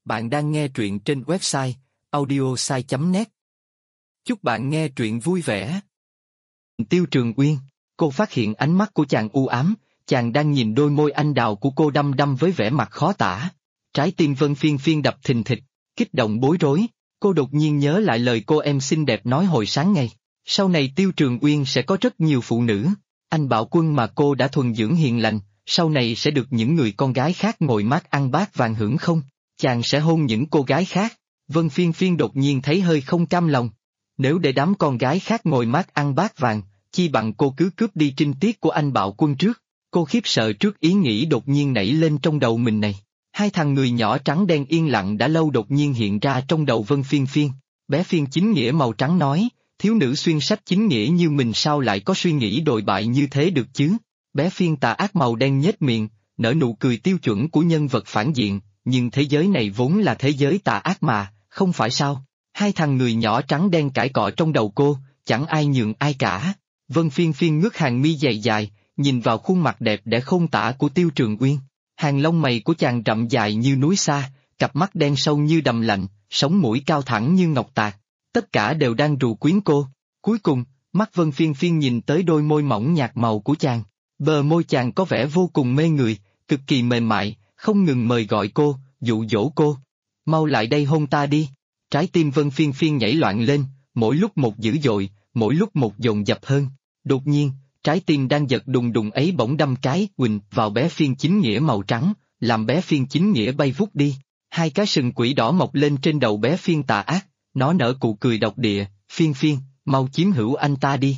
Bạn đang nghe truyện trên website audiosai.net. Chúc bạn nghe truyện vui vẻ. Tiêu Trường Uyên, cô phát hiện ánh mắt của chàng u ám, chàng đang nhìn đôi môi anh đào của cô đăm đăm với vẻ mặt khó tả. Trái tim Vân Phiên Phiên đập thình thịch, kích động bối rối, cô đột nhiên nhớ lại lời cô em xinh đẹp nói hồi sáng ngày. Sau này Tiêu Trường Uyên sẽ có rất nhiều phụ nữ, anh Bạo Quân mà cô đã thuần dưỡng hiền lành, sau này sẽ được những người con gái khác ngồi mát ăn bát vàng hưởng không? Chàng sẽ hôn những cô gái khác. Vân Phiên Phiên đột nhiên thấy hơi không cam lòng. Nếu để đám con gái khác ngồi mát ăn bát vàng, chi bằng cô cứ cướp đi trinh tiết của anh Bạo Quân trước. Cô khiếp sợ trước ý nghĩ đột nhiên nảy lên trong đầu mình này. Hai thằng người nhỏ trắng đen yên lặng đã lâu đột nhiên hiện ra trong đầu Vân Phiên Phiên. Bé Phiên chính nghĩa màu trắng nói, thiếu nữ xuyên sách chính nghĩa như mình sao lại có suy nghĩ đồi bại như thế được chứ? Bé Phiên tà ác màu đen nhếch miệng, nở nụ cười tiêu chuẩn của nhân vật phản diện, nhưng thế giới này vốn là thế giới tà ác mà, không phải sao? Hai thằng người nhỏ trắng đen cãi cọ trong đầu cô, chẳng ai nhường ai cả. Vân Phiên Phiên ngước hàng mi dày dài, nhìn vào khuôn mặt đẹp đẽ khôn tả của Tiêu Trường Uyên. Hàng lông mày của chàng rậm dài như núi xa, cặp mắt đen sâu như đầm lạnh, sống mũi cao thẳng như ngọc tạc. Tất cả đều đang rù quyến cô. Cuối cùng, mắt Vân Phiên Phiên nhìn tới đôi môi mỏng nhạt màu của chàng. Bờ môi chàng có vẻ vô cùng mê người, cực kỳ mềm mại, không ngừng mời gọi cô, dụ dỗ cô. Mau lại đây hôn ta đi. Trái tim Vân Phiên Phiên nhảy loạn lên, mỗi lúc một dữ dội, mỗi lúc một dồn dập hơn. Đột nhiên, trái tim đang giật đùng đùng ấy bỗng đâm cái quỳnh vào bé Phiên chính nghĩa màu trắng, làm bé Phiên chính nghĩa bay vút đi. Hai cái sừng quỷ đỏ mọc lên trên đầu bé Phiên tà ác, nó nở cụ cười độc địa, Phiên Phiên, mau chiếm hữu anh ta đi.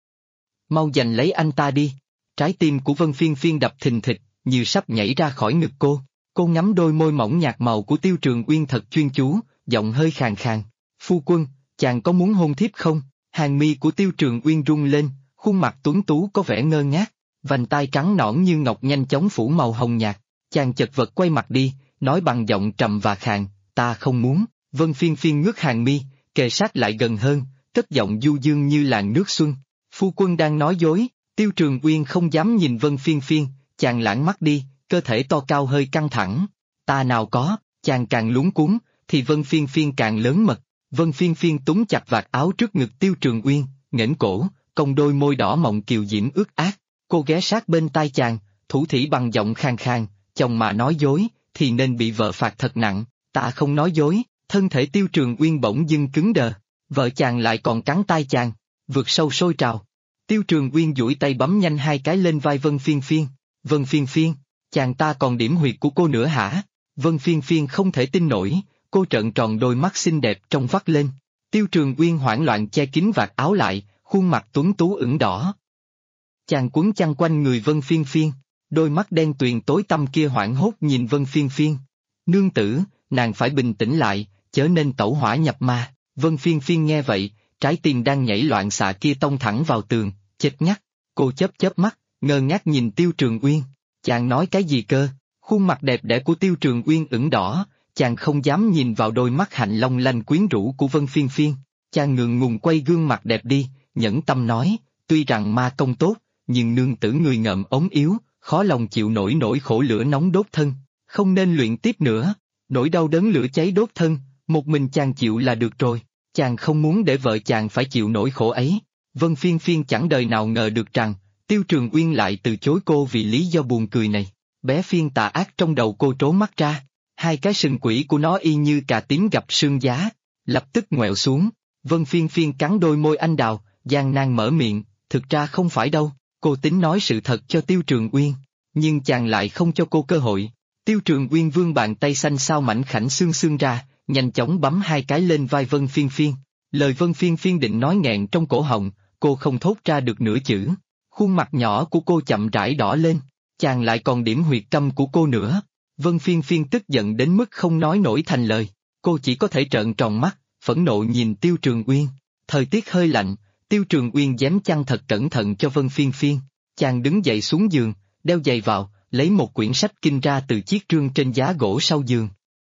Mau giành lấy anh ta đi. Trái tim của Vân Phiên Phiên đập thình thịch, như sắp nhảy ra khỏi ngực cô. Cô ngắm đôi môi mỏng nhạt màu của Tiêu Trường Uyên thật chuyên chú, giọng hơi khàn khàn. Phu quân, chàng có muốn hôn thiếp không? Hàng mi của Tiêu Trường Uyên rung lên, khuôn mặt tuấn tú có vẻ ngơ ngác, vành tai trắng nõn như ngọc nhanh chóng phủ màu hồng nhạt. Chàng chật vật quay mặt đi, nói bằng giọng trầm và khàn, ta không muốn. Vân Phiên Phiên ngước hàng mi, kề sát lại gần hơn, cất giọng du dương như làn nước xuân. Phu quân đang nói dối. Tiêu Trường Uyên không dám nhìn Vân Phiên Phiên, chàng lãng mắt đi, cơ thể to cao hơi căng thẳng. Ta nào có, chàng càng luống cuống, thì Vân Phiên Phiên càng lớn mật. Vân Phiên Phiên túm chặt vạt áo trước ngực Tiêu Trường Uyên, nghển cổ, cong đôi môi đỏ mọng kiều diễm ướt át. Cô ghé sát bên tai chàng, thủ thỉ bằng giọng khàn khàn, chồng mà nói dối, thì nên bị vợ phạt thật nặng. Ta không nói dối. Thân thể Tiêu Trường Uyên bỗng dưng cứng đờ, vợ chàng lại còn cắn tai chàng, vượt sâu sôi trào. Tiêu Trường Uyên duỗi tay bấm nhanh hai cái lên vai Vân Phiên Phiên. Vân Phiên Phiên, chàng ta còn điểm huyệt của cô nữa hả? Vân Phiên Phiên không thể tin nổi, cô trợn tròn đôi mắt xinh đẹp trong vắt lên. Tiêu Trường Uyên hoảng loạn che kín vạt áo lại, khuôn mặt tuấn tú ửng đỏ. Chàng quấn chăn quanh người Vân Phiên Phiên, đôi mắt đen tuyền tối tăm kia hoảng hốt nhìn Vân Phiên Phiên. Nương tử, nàng phải bình tĩnh lại, chớ nên tẩu hỏa nhập ma. Vân Phiên Phiên nghe vậy, trái tim đang nhảy loạn xạ kia tông thẳng vào tường, chết ngắt. Cô chớp chớp mắt, ngơ ngác nhìn Tiêu Trường Uyên. Chàng nói cái gì cơ? Khuôn mặt đẹp đẽ của Tiêu Trường Uyên ửng đỏ, chàng không dám nhìn vào đôi mắt hạnh long lanh quyến rũ của Vân Phiên Phiên. Chàng ngượng ngùng quay gương mặt đẹp đi, nhẫn tâm nói, tuy rằng ma công tốt, nhưng nương tử người ngợm ống yếu, khó lòng chịu nổi nỗi khổ lửa nóng đốt thân, không nên luyện tiếp nữa. Nỗi đau đớn lửa cháy đốt thân, một mình chàng chịu là được rồi. Chàng không muốn để vợ chàng phải chịu nỗi khổ ấy. Vân Phiên Phiên chẳng đời nào ngờ được rằng, Tiêu Trường Uyên lại từ chối cô vì lý do buồn cười này. Bé Phiên tà ác trong đầu cô trố mắt ra, hai cái sừng quỷ của nó y như cà tím gặp sương giá, lập tức ngoẹo xuống. Vân Phiên Phiên cắn đôi môi anh đào, gian nan mở miệng, thực ra không phải đâu, cô tính nói sự thật cho Tiêu Trường Uyên, nhưng chàng lại không cho cô cơ hội. Tiêu Trường Uyên vươn bàn tay xanh xao mảnh khảnh xương xương ra, nhanh chóng bấm hai cái lên vai Vân Phiên Phiên. Lời Vân Phiên Phiên định nói nghẹn trong cổ họng, cô không thốt ra được nửa chữ. Khuôn mặt nhỏ của cô chậm rãi đỏ lên, chàng lại còn điểm huyệt câm của cô nữa. Vân Phiên Phiên tức giận đến mức không nói nổi thành lời, cô chỉ có thể trợn tròn mắt, phẫn nộ nhìn Tiêu Trường Uyên. Thời tiết hơi lạnh, Tiêu Trường Uyên giếm chăn thật cẩn thận cho Vân Phiên Phiên. Chàng đứng dậy xuống giường, đeo giày vào, lấy một quyển sách kinh ra từ chiếc trương trên giá gỗ sau giường.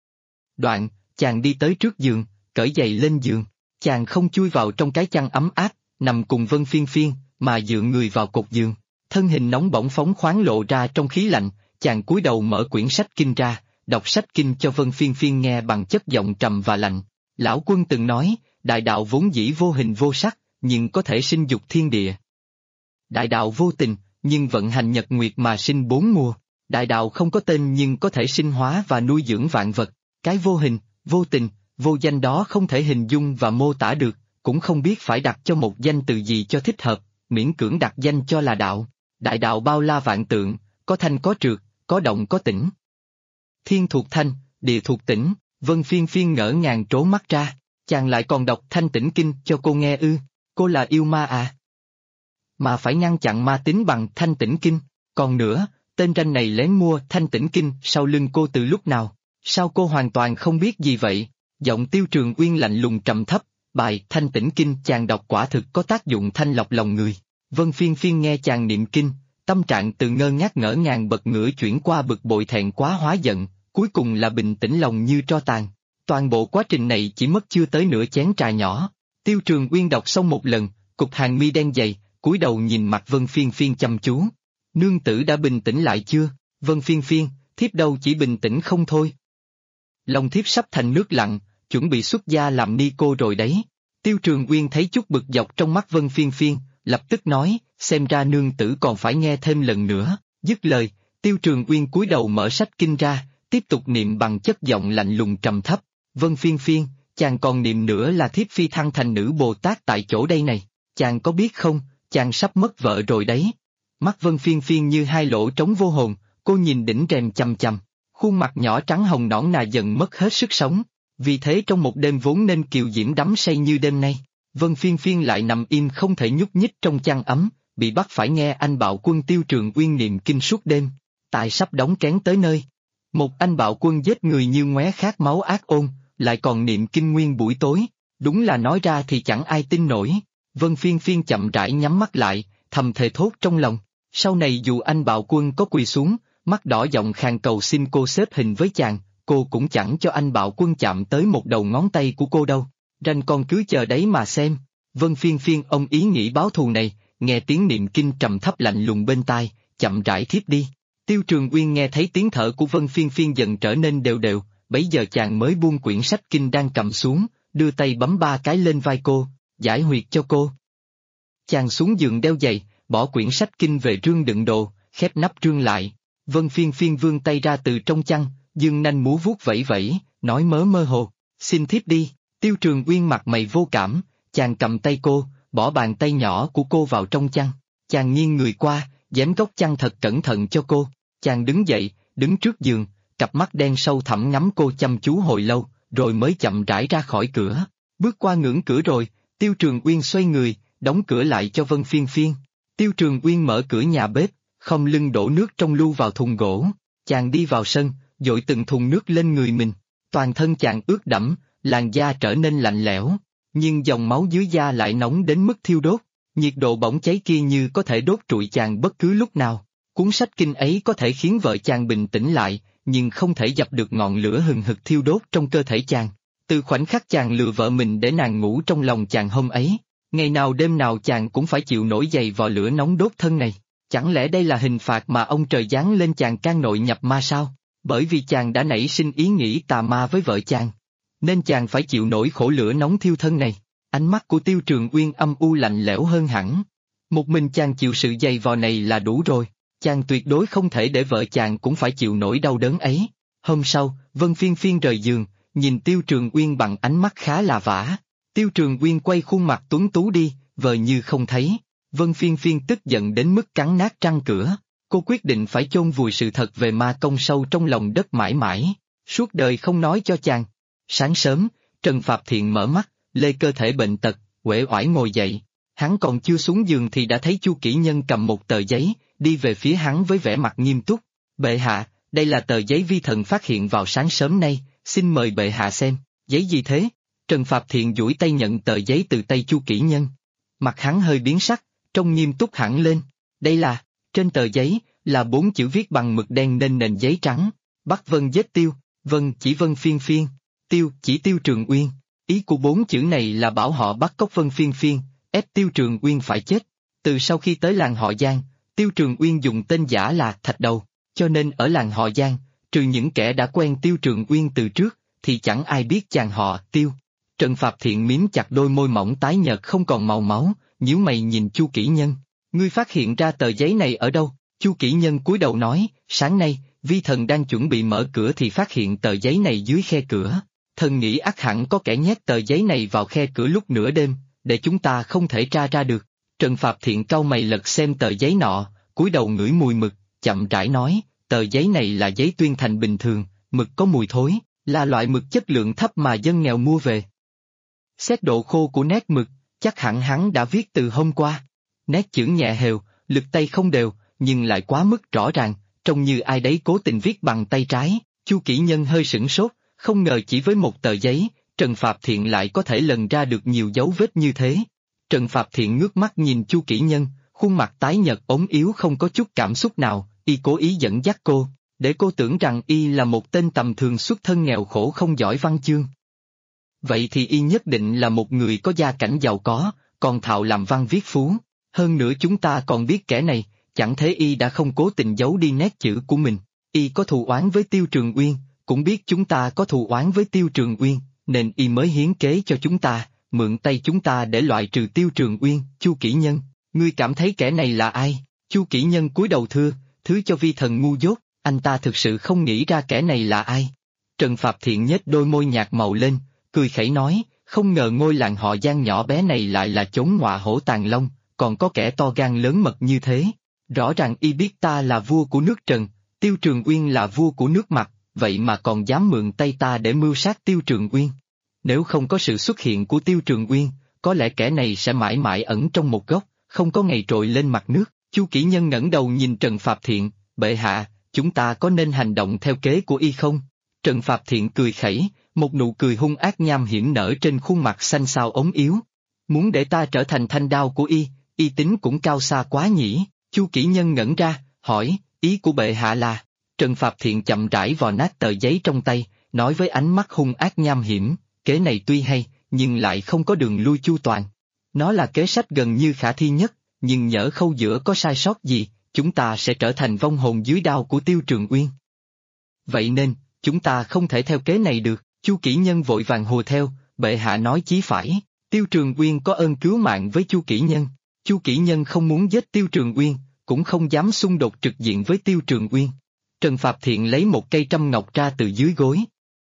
Đoạn, chàng đi tới trước giường, cởi giày lên giường. Chàng không chui vào trong cái chăn ấm áp, nằm cùng Vân Phiên Phiên, mà dựa người vào cột giường. Thân hình nóng bỏng phóng khoáng lộ ra trong khí lạnh, chàng cúi đầu mở quyển sách kinh ra, đọc sách kinh cho Vân Phiên Phiên nghe bằng chất giọng trầm và lạnh. Lão Quân từng nói, đại đạo vốn dĩ vô hình vô sắc, nhưng có thể sinh dục thiên địa. Đại đạo vô tình, nhưng vận hành nhật nguyệt mà sinh bốn mùa. Đại đạo không có tên nhưng có thể sinh hóa và nuôi dưỡng vạn vật. Cái vô hình, vô tình, vô danh đó không thể hình dung và mô tả được, cũng không biết phải đặt cho một danh từ gì cho thích hợp, miễn cưỡng đặt danh cho là đạo. Đại đạo bao la vạn tượng, có thanh có trượt, có động có tĩnh. Thiên thuộc thanh, địa thuộc tĩnh. Vân Phiên Phiên ngỡ ngàng trố mắt ra, chàng lại còn đọc Thanh Tĩnh Kinh cho cô nghe ư? Cô là yêu ma à? Mà phải ngăn chặn ma tính bằng Thanh Tĩnh Kinh, còn nữa, tên ranh này lén mua Thanh Tĩnh Kinh sau lưng cô từ lúc nào? Sao cô hoàn toàn không biết gì vậy? Giọng Tiêu Trường Uyên lạnh lùng trầm thấp, bài Thanh Tĩnh Kinh chàng đọc quả thực có tác dụng thanh lọc lòng người. Vân Phiên Phiên nghe chàng niệm kinh, tâm trạng từ ngơ ngác ngỡ ngàng bật ngửa chuyển qua bực bội thẹn quá hóa giận, cuối cùng là bình tĩnh lòng như tro tàn. Toàn bộ quá trình này chỉ mất chưa tới nửa chén trà nhỏ. Tiêu Trường Uyên đọc xong một lần, cụp hàng mi đen dày, cúi đầu nhìn mặt Vân Phiên Phiên chăm chú. Nương tử đã bình tĩnh lại chưa? Vân Phiên Phiên, thiếp đâu chỉ bình tĩnh không thôi. Lòng thiếp sắp thành nước lặng, chuẩn bị xuất gia làm ni cô rồi đấy. Tiêu Trường Uyên thấy chút bực dọc trong mắt Vân Phiên Phiên, lập tức nói, xem ra nương tử còn phải nghe thêm lần nữa. Dứt lời, Tiêu Trường Uyên cúi đầu mở sách kinh ra, tiếp tục niệm bằng chất giọng lạnh lùng trầm thấp. Vân Phiên Phiên, chàng còn niệm nữa là thiếp phi thăng thành nữ Bồ Tát tại chỗ đây này, chàng có biết không, chàng sắp mất vợ rồi đấy. Mắt Vân Phiên Phiên như hai lỗ trống vô hồn, cô nhìn đỉnh rèm chằm chằm, khuôn mặt nhỏ trắng hồng nõn nà dần mất hết sức sống. Vì thế trong một đêm vốn nên kiều diễm đắm say như đêm nay, Vân Phiên Phiên lại nằm im không thể nhúc nhích trong chăn ấm, bị bắt phải nghe anh bạo quân Tiêu Trường Uyên niệm kinh suốt đêm. Tại sắp đóng kén tới nơi, một anh bạo quân giết người như ngoé khát máu ác ôn, lại còn niệm kinh nguyên buổi tối, đúng là nói ra thì chẳng ai tin nổi. Vân Phiên Phiên chậm rãi nhắm mắt lại, thầm thề thốt trong lòng, sau này dù anh bạo quân có quỳ xuống, mắt đỏ giọng khàn cầu xin cô xếp hình với chàng, cô cũng chẳng cho anh bạo quân chạm tới một đầu ngón tay của cô đâu. Ranh con cứ chờ đấy mà xem. Vân Phiên Phiên ông ý nghĩ báo thù này, nghe tiếng niệm kinh trầm thấp lạnh lùng bên tai, chậm rãi thiếp đi. Tiêu Trường Uyên nghe thấy tiếng thở của Vân Phiên Phiên dần trở nên đều đều, bấy giờ chàng mới buông quyển sách kinh đang cầm xuống, đưa tay bấm 3 cái lên vai cô, giải huyệt cho cô. Chàng xuống giường đeo giày, bỏ quyển sách kinh về rương đựng đồ, khép nắp rương lại. Vân Phiên Phiên vươn tay ra từ trong chăn, dương nanh múa vuốt vẫy vẫy, nói mớ mơ hồ, xin thiếp đi. Tiêu Trường Uyên mặt mày vô cảm, chàng cầm tay cô, bỏ bàn tay nhỏ của cô vào trong chăn. Chàng nghiêng người qua, giếm góc chăn thật cẩn thận cho cô. Chàng đứng dậy, đứng trước giường, cặp mắt đen sâu thẳm ngắm cô chăm chú hồi lâu, rồi mới chậm rãi ra khỏi cửa. Bước qua ngưỡng cửa rồi, Tiêu Trường Uyên xoay người, đóng cửa lại cho Vân Phiên Phiên. Tiêu Trường Uyên mở cửa nhà bếp, không lưng đổ nước trong lu vào thùng gỗ. Chàng đi vào sân, dội từng thùng nước lên người mình. Toàn thân chàng ướt đẫm, làn da trở nên lạnh lẽo, nhưng dòng máu dưới da lại nóng đến mức thiêu đốt. Nhiệt độ bỏng cháy kia như có thể đốt trụi chàng bất cứ lúc nào. Cuốn sách kinh ấy có thể khiến vợ chàng bình tĩnh lại, nhưng không thể dập được ngọn lửa hừng hực thiêu đốt trong cơ thể chàng. Từ khoảnh khắc chàng lừa vợ mình để nàng ngủ trong lòng chàng hôm ấy, ngày nào đêm nào chàng cũng phải chịu nổi giày vò lửa nóng đốt thân này. Chẳng lẽ đây là hình phạt mà ông trời giáng lên chàng can nội nhập ma sao? Bởi vì chàng đã nảy sinh ý nghĩ tà ma với vợ chàng, nên chàng phải chịu nổi khổ lửa nóng thiêu thân này. Ánh mắt của Tiêu Trường Uyên âm u lạnh lẽo hơn hẳn. Một mình chàng chịu sự giày vò này là đủ rồi, chàng tuyệt đối không thể để vợ chàng cũng phải chịu nổi đau đớn ấy. Hôm sau, Vân Phiên Phiên rời giường, nhìn Tiêu Trường Uyên bằng ánh mắt khá là vã. Tiêu Trường Uyên quay khuôn mặt tuấn tú đi, vờ như không thấy. Vân Phiên Phiên tức giận đến mức cắn nát răng cửa. Cô quyết định phải chôn vùi sự thật về ma công sâu trong lòng đất mãi mãi, suốt đời không nói cho chàng. Sáng sớm, Trần Phạp Thiện mở mắt, lê cơ thể bệnh tật, uể oải ngồi dậy. Hắn còn chưa xuống giường thì đã thấy Chu Kỷ Nhân cầm một tờ giấy, đi về phía hắn với vẻ mặt nghiêm túc. Bệ hạ, đây là tờ giấy vi thần phát hiện vào sáng sớm nay, xin mời bệ hạ xem. Giấy gì thế? Trần Phạp Thiện duỗi tay nhận tờ giấy từ tay Chu Kỷ Nhân. Mặt hắn hơi biến sắc, trông nghiêm túc hẳn lên. Đây là, trên tờ giấy, là 4 chữ viết bằng mực đen lên nền giấy trắng. Bắt Vân giết Tiêu, Vân chỉ Vân Phiên Phiên, Tiêu chỉ Tiêu Trường Uyên. Ý của 4 chữ này là bảo họ bắt cóc Vân Phiên Phiên, ép Tiêu Trường Uyên phải chết. Từ sau khi tới làng họ Giang, Tiêu Trường Uyên dùng tên giả là Thạch Đầu, cho nên ở làng họ Giang, trừ những kẻ đã quen Tiêu Trường Uyên từ trước, thì chẳng ai biết chàng họ Tiêu. Trần Phạp Thiện miếm chặt đôi môi mỏng tái nhợt không còn màu máu, nhíu mày nhìn Chu Kỷ Nhân. Ngươi phát hiện ra tờ giấy này ở đâu? Chu Kỷ Nhân cúi đầu nói, sáng nay, vi thần đang chuẩn bị mở cửa thì phát hiện tờ giấy này dưới khe cửa. Thần nghĩ ắt hẳn có kẻ nhét tờ giấy này vào khe cửa lúc nửa đêm, để chúng ta không thể tra ra được. Trần Phạp Thiện cau mày lật xem tờ giấy nọ, cúi đầu ngửi mùi mực, chậm rãi nói, tờ giấy này là giấy tuyên thành bình thường, mực có mùi thối, là loại mực chất lượng thấp mà dân nghèo mua về. Xét độ khô của nét mực, chắc hẳn hắn đã viết từ hôm qua. Nét chữ nhẹ hều, lực tay không đều, nhưng lại quá mức rõ ràng, trông như ai đấy cố tình viết bằng tay trái. Chu Kỷ Nhân hơi sửng sốt, không ngờ chỉ với một tờ giấy, Trần Phạp Thiện lại có thể lần ra được nhiều dấu vết như thế. Trần Phạp Thiện ngước mắt nhìn Chu Kỷ Nhân, khuôn mặt tái nhợt ốm yếu không có chút cảm xúc nào, y cố ý dẫn dắt cô, để cô tưởng rằng y là một tên tầm thường xuất thân nghèo khổ không giỏi văn chương. Vậy thì y nhất định là một người có gia cảnh giàu có, còn thạo làm văn viết phú. Hơn nữa chúng ta còn biết kẻ này, chẳng thế y đã không cố tình giấu đi nét chữ của mình. Y có thù oán với Tiêu Trường Uyên, cũng biết chúng ta có thù oán với Tiêu Trường Uyên, nên y mới hiến kế cho chúng ta, mượn tay chúng ta để loại trừ Tiêu Trường Uyên. Chu Kỷ Nhân, ngươi cảm thấy kẻ này là ai? Chu Kỷ Nhân cúi đầu thưa, thứ cho vi thần ngu dốt, anh ta thực sự không nghĩ ra kẻ này là ai. Trần Phạp Thiện nhếch đôi môi nhạt màu lên, cười khẩy nói, không ngờ ngôi làng họ Giang nhỏ bé này lại là chốn ngọa hổ tàng long, còn có kẻ to gan lớn mật như thế. Rõ ràng y biết ta là vua của nước Trần, Tiêu Trường Uyên là vua của nước Mặt, vậy mà còn dám mượn tay ta để mưu sát Tiêu Trường Uyên. Nếu không có sự xuất hiện của Tiêu Trường Uyên, có lẽ kẻ này sẽ mãi mãi ẩn trong một góc, không có ngày trội lên mặt nước. Chu Kỷ Nhân ngẩng đầu nhìn Trần Phạp Thiện, bệ hạ, chúng ta có nên hành động theo kế của y không? Trần Phạp Thiện cười khẩy, một nụ cười hung ác nham hiểm nở trên khuôn mặt xanh xao ốm yếu. Muốn để ta trở thành thanh đao của y tính cũng cao xa quá nhỉ? Chu Kỷ Nhân ngẩn ra, hỏi, ý của bệ hạ là? Trần Phạp Thiện chậm rãi vò nát tờ giấy trong tay, nói với ánh mắt hung ác nham hiểm, kế này tuy hay, nhưng lại không có đường lui chu toàn. Nó là kế sách gần như khả thi nhất, nhưng nhỡ khâu giữa có sai sót gì, chúng ta sẽ trở thành vong hồn dưới đao của Tiêu Trường Uyên. Vậy nên, chúng ta không thể theo kế này được. Chu Kỷ Nhân vội vàng hùa theo, bệ hạ nói chí phải, Tiêu Trường Uyên có ơn cứu mạng với Chu Kỷ Nhân. Chu Kỷ Nhân không muốn giết Tiêu Trường Uyên, cũng không dám xung đột trực diện với Tiêu Trường Uyên. Trần Phạp Thiện lấy một cây trâm ngọc ra từ dưới gối.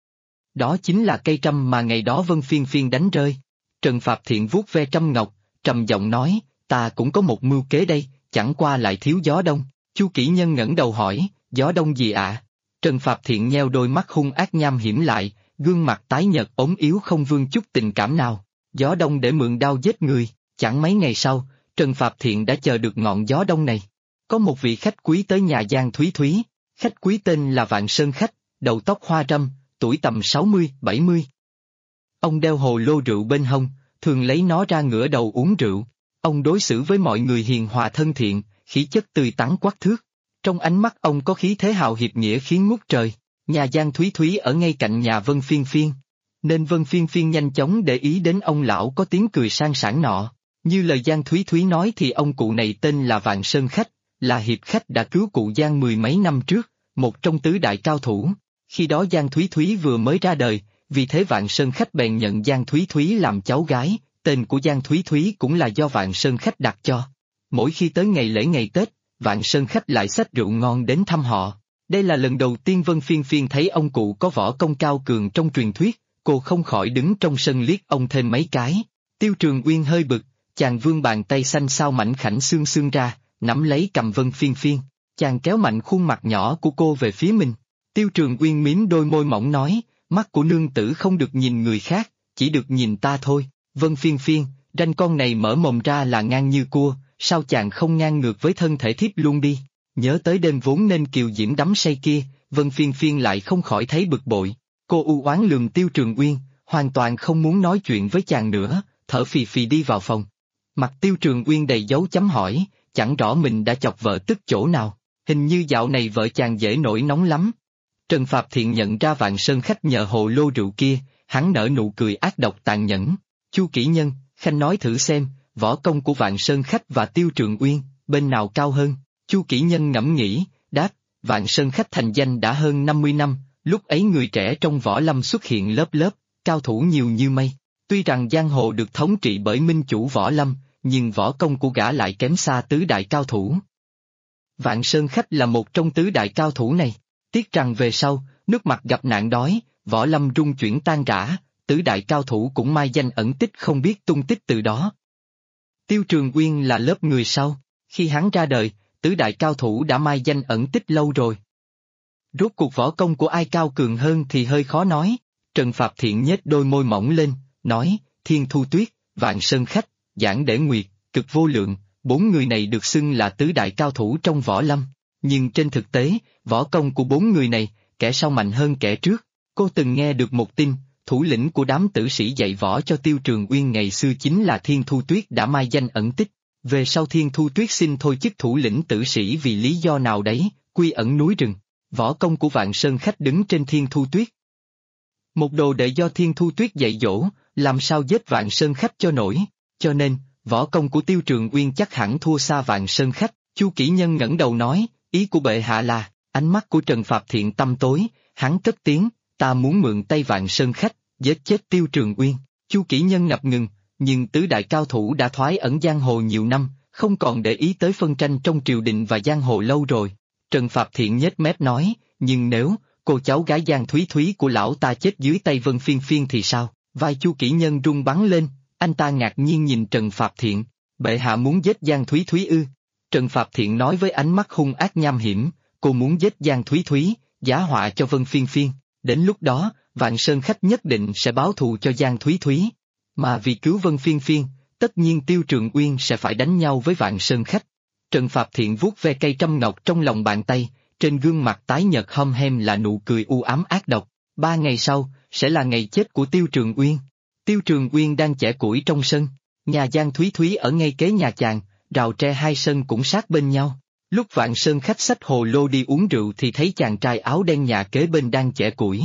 Đó chính là cây trâm mà ngày đó Vân Phiên Phiên đánh rơi. Trần Phạp Thiện vuốt ve trâm ngọc, trầm giọng nói, ta cũng có một mưu kế đây, chẳng qua lại thiếu gió đông. Chu Kỷ Nhân ngẩng đầu hỏi, gió đông gì ạ? Trần Phạp Thiện nheo đôi mắt hung ác nham hiểm lại, gương mặt tái nhợt ốm yếu không vương chút tình cảm nào. Gió đông để mượn đao giết người. Chẳng mấy ngày sau, Trần Phạp Thiện đã chờ được ngọn gió đông này. Có một vị khách quý tới nhà Giang Thúy Thúy, khách quý tên là Vạn Sơn Khách, đầu tóc hoa râm, tuổi tầm 60-70. Ông đeo hồ lô rượu bên hông, thường lấy nó ra ngửa đầu uống rượu. Ông đối xử với mọi người hiền hòa thân thiện, khí chất tươi tắn quắc thước. Trong ánh mắt ông có khí thế hào hiệp nghĩa khiến ngút trời. Nhà Giang Thúy Thúy ở ngay cạnh nhà Vân Phiên Phiên, nên Vân Phiên Phiên nhanh chóng để ý đến ông lão có tiếng cười sang sảng nọ. Như lời Giang Thúy Thúy nói thì ông cụ này tên là Vạn Sơn Khách, là hiệp khách đã cứu cụ Giang mười mấy năm trước, một trong tứ đại cao thủ. Khi đó Giang Thúy Thúy vừa mới ra đời, vì thế Vạn Sơn Khách bèn nhận Giang Thúy Thúy làm cháu gái, tên của Giang Thúy Thúy cũng là do Vạn Sơn Khách đặt cho. Mỗi khi tới ngày lễ ngày Tết, Vạn Sơn Khách lại xách rượu ngon đến thăm họ. Đây là lần đầu tiên Vân Phiên Phiên thấy ông cụ có võ công cao cường trong truyền thuyết, cô không khỏi đứng trong sân liếc ông thêm mấy cái. Tiêu Trường Uyên hơi bực, chàng vươn bàn tay xanh xao mảnh khảnh xương xương ra, nắm lấy cầm Vân Phiên Phiên, chàng kéo mạnh khuôn mặt nhỏ của cô về phía mình. Tiêu Trường Uyên mím đôi môi mỏng nói, mắt của nương tử không được nhìn người khác, chỉ được nhìn ta thôi. Vân Phiên Phiên, ranh con này mở mồm ra là ngang như cua, sao chàng không ngang ngược với thân thể thiếp luôn đi? Nhớ tới đêm vốn nên kiều diễm đắm say kia, Vân Phiên Phiên lại không khỏi thấy bực bội. Cô u oán lườm Tiêu Trường Uyên, hoàn toàn không muốn nói chuyện với chàng nữa, thở phì phì đi vào phòng. Mặt Tiêu Trường Uyên đầy dấu chấm hỏi, chẳng rõ mình đã chọc vợ tức chỗ nào, hình như dạo này vợ chàng dễ nổi nóng lắm. Trần Phạp Thiện nhận ra Vạn Sơn Khách nhờ hồ lô rượu kia, hắn nở nụ cười ác độc tàn nhẫn. Chu Kỷ Nhân, khanh nói thử xem, võ công của Vạn Sơn Khách và Tiêu Trường Uyên, bên nào cao hơn? Chu Kỷ Nhân ngẫm nghĩ, đáp, Vạn Sơn Khách thành danh đã hơn 50 năm, lúc ấy người trẻ trong võ lâm xuất hiện lớp lớp, cao thủ nhiều như mây. Tuy rằng giang hồ được thống trị bởi minh chủ võ lâm, nhưng võ công của gã lại kém xa tứ đại cao thủ. Vạn Sơn Khách là một trong tứ đại cao thủ này. Tiếc rằng về sau, nước mặt gặp nạn đói, võ lâm rung chuyển tan rã, tứ đại cao thủ cũng mai danh ẩn tích không biết tung tích từ đó. Tiêu Trường Uyên là lớp người sau, khi hắn ra đời, tứ đại cao thủ đã mai danh ẩn tích lâu rồi. Rốt cuộc võ công của ai cao cường hơn thì hơi khó nói. Trần Phạp Thiện nhếch đôi môi mỏng lên, nói, Thiên Thu Tuyết, Vạn Sơn Khách, Giảng Để Nguyệt, Cực Vô Lượng, bốn người này được xưng là tứ đại cao thủ trong võ lâm. Nhưng trên thực tế, võ công của bốn người này, kẻ sau mạnh hơn kẻ trước. Cô từng nghe được một tin, thủ lĩnh của đám tử sĩ dạy võ cho Tiêu Trường Uyên ngày xưa chính là Thiên Thu Tuyết đã mai danh ẩn tích. Về sau Thiên Thu Tuyết xin thôi chức thủ lĩnh tử sĩ vì lý do nào đấy, quy ẩn núi rừng. Võ công của Vạn Sơn Khách đứng trên Thiên Thu Tuyết. Một đồ đệ do Thiên Thu Tuyết dạy dỗ, làm sao giết Vạn Sơn Khách cho nổi, cho nên, võ công của Tiêu Trường Uyên chắc hẳn thua xa Vạn Sơn Khách. Chu Kỷ Nhân ngẩng đầu nói, ý của bệ hạ là, ánh mắt của Trần Phạp Thiện tăm tối, hắn cất tiếng, ta muốn mượn tay Vạn Sơn Khách, giết chết Tiêu Trường Uyên. Chu Kỷ Nhân ngập ngừng, nhưng tứ đại cao thủ đã thoái ẩn giang hồ nhiều năm, không còn để ý tới phân tranh trong triều đình và giang hồ lâu rồi. Trần Phạp Thiện nhếch mép nói, nhưng nếu, cô cháu gái Giang Thúy Thúy của lão ta chết dưới tay Vân Phiên Phiên thì sao? Vai Chu Kỷ Nhân rung bắn lên, anh ta ngạc nhiên nhìn Trần Phạp Thiện, bệ hạ muốn giết Giang Thúy Thúy ư? Trần Phạp Thiện nói với ánh mắt hung ác nham hiểm, cô muốn giết Giang Thúy Thúy, giá họa cho Vân Phiên Phiên, đến lúc đó, Vạn Sơn Khách nhất định sẽ báo thù cho Giang Thúy Thúy. Mà vì cứu Vân Phiên Phiên, tất nhiên Tiêu Trường Uyên sẽ phải đánh nhau với Vạn Sơn Khách. Trần Phạp Thiện vuốt ve cây trăm ngọc trong lòng bàn tay, trên gương mặt tái nhợt hăm hem là nụ cười u ám ác độc. 3 ngày sau, sẽ là ngày chết của Tiêu Trường Uyên. Tiêu Trường Uyên đang chẻ củi trong sân, nhà Giang Thúy Thúy ở ngay kế nhà chàng, rào tre hai sân cũng sát bên nhau. Lúc Vạn Sơn Khách xách hồ lô đi uống rượu thì thấy chàng trai áo đen nhà kế bên đang chẻ củi.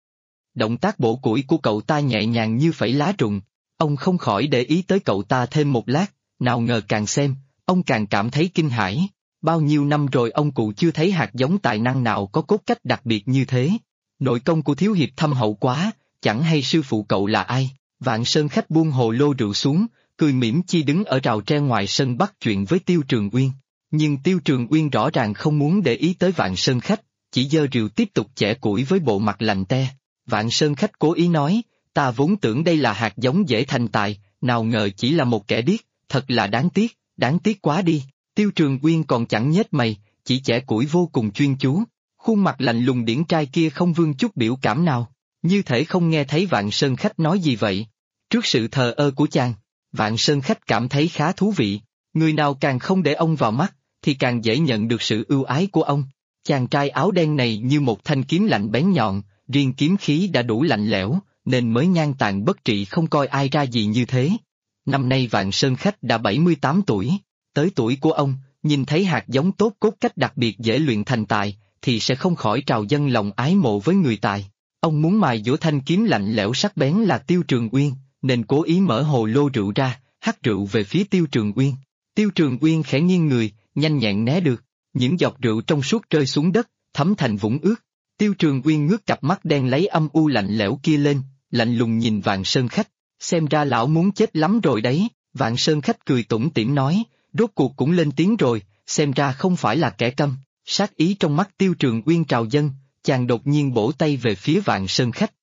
Động tác bổ củi của cậu ta nhẹ nhàng như phẩy lá rụng, ông không khỏi để ý tới cậu ta thêm một lát, nào ngờ càng xem, ông càng cảm thấy kinh hãi. Bao nhiêu năm rồi ông cụ chưa thấy hạt giống tài năng nào có cốt cách đặc biệt như thế. Nội công của thiếu hiệp thâm hậu quá, chẳng hay sư phụ cậu là ai. Vạn Sơn Khách buông hồ lô rượu xuống, cười mỉm chi đứng ở rào tre ngoài sân bắt chuyện với Tiêu Trường Uyên. Nhưng Tiêu Trường Uyên rõ ràng không muốn để ý tới Vạn Sơn Khách, chỉ giơ rượu tiếp tục chẻ củi với bộ mặt lạnh te. Vạn Sơn Khách cố ý nói, ta vốn tưởng đây là hạt giống dễ thành tài, nào ngờ chỉ là một kẻ điếc, thật là đáng tiếc quá đi. Tiêu Trường Uyên còn chẳng nhếch mày, chỉ chẻ củi vô cùng chuyên chú. Khuôn mặt lạnh lùng điển trai kia không vương chút biểu cảm nào, như thể không nghe thấy Vạn Sơn Khách nói gì vậy. Trước sự thờ ơ của chàng, Vạn Sơn Khách cảm thấy khá thú vị, người nào càng không để ông vào mắt, thì càng dễ nhận được sự ưu ái của ông. Chàng trai áo đen này như một thanh kiếm lạnh bén nhọn, riêng kiếm khí đã đủ lạnh lẽo, nên mới ngang tàn bất trị không coi ai ra gì như thế. Năm nay Vạn Sơn Khách đã 78 tuổi, tới tuổi của ông, nhìn thấy hạt giống tốt cốt cách đặc biệt dễ luyện thành tài, thì sẽ không khỏi trào dâng lòng ái mộ với người tài. Ông muốn mài dũa thanh kiếm lạnh lẽo sắc bén là Tiêu Trường Uyên, nên cố ý mở hồ lô rượu ra, hắt rượu về phía Tiêu Trường Uyên. Tiêu Trường Uyên khẽ nghiêng người, nhanh nhẹn né được, những giọt rượu trong suốt rơi xuống đất, thấm thành vũng ướt. Tiêu Trường Uyên ngước cặp mắt đen lấy âm u lạnh lẽo kia lên, lạnh lùng nhìn Vạn Sơn Khách, xem ra lão muốn chết lắm rồi đấy. Vạn Sơn Khách cười tủm tỉm nói, rốt cuộc cũng lên tiếng rồi, xem ra không phải là kẻ câm. Sát ý trong mắt Tiêu Trường Uyên trào dâng, chàng đột nhiên bổ tay về phía Vạn Sơn Khách.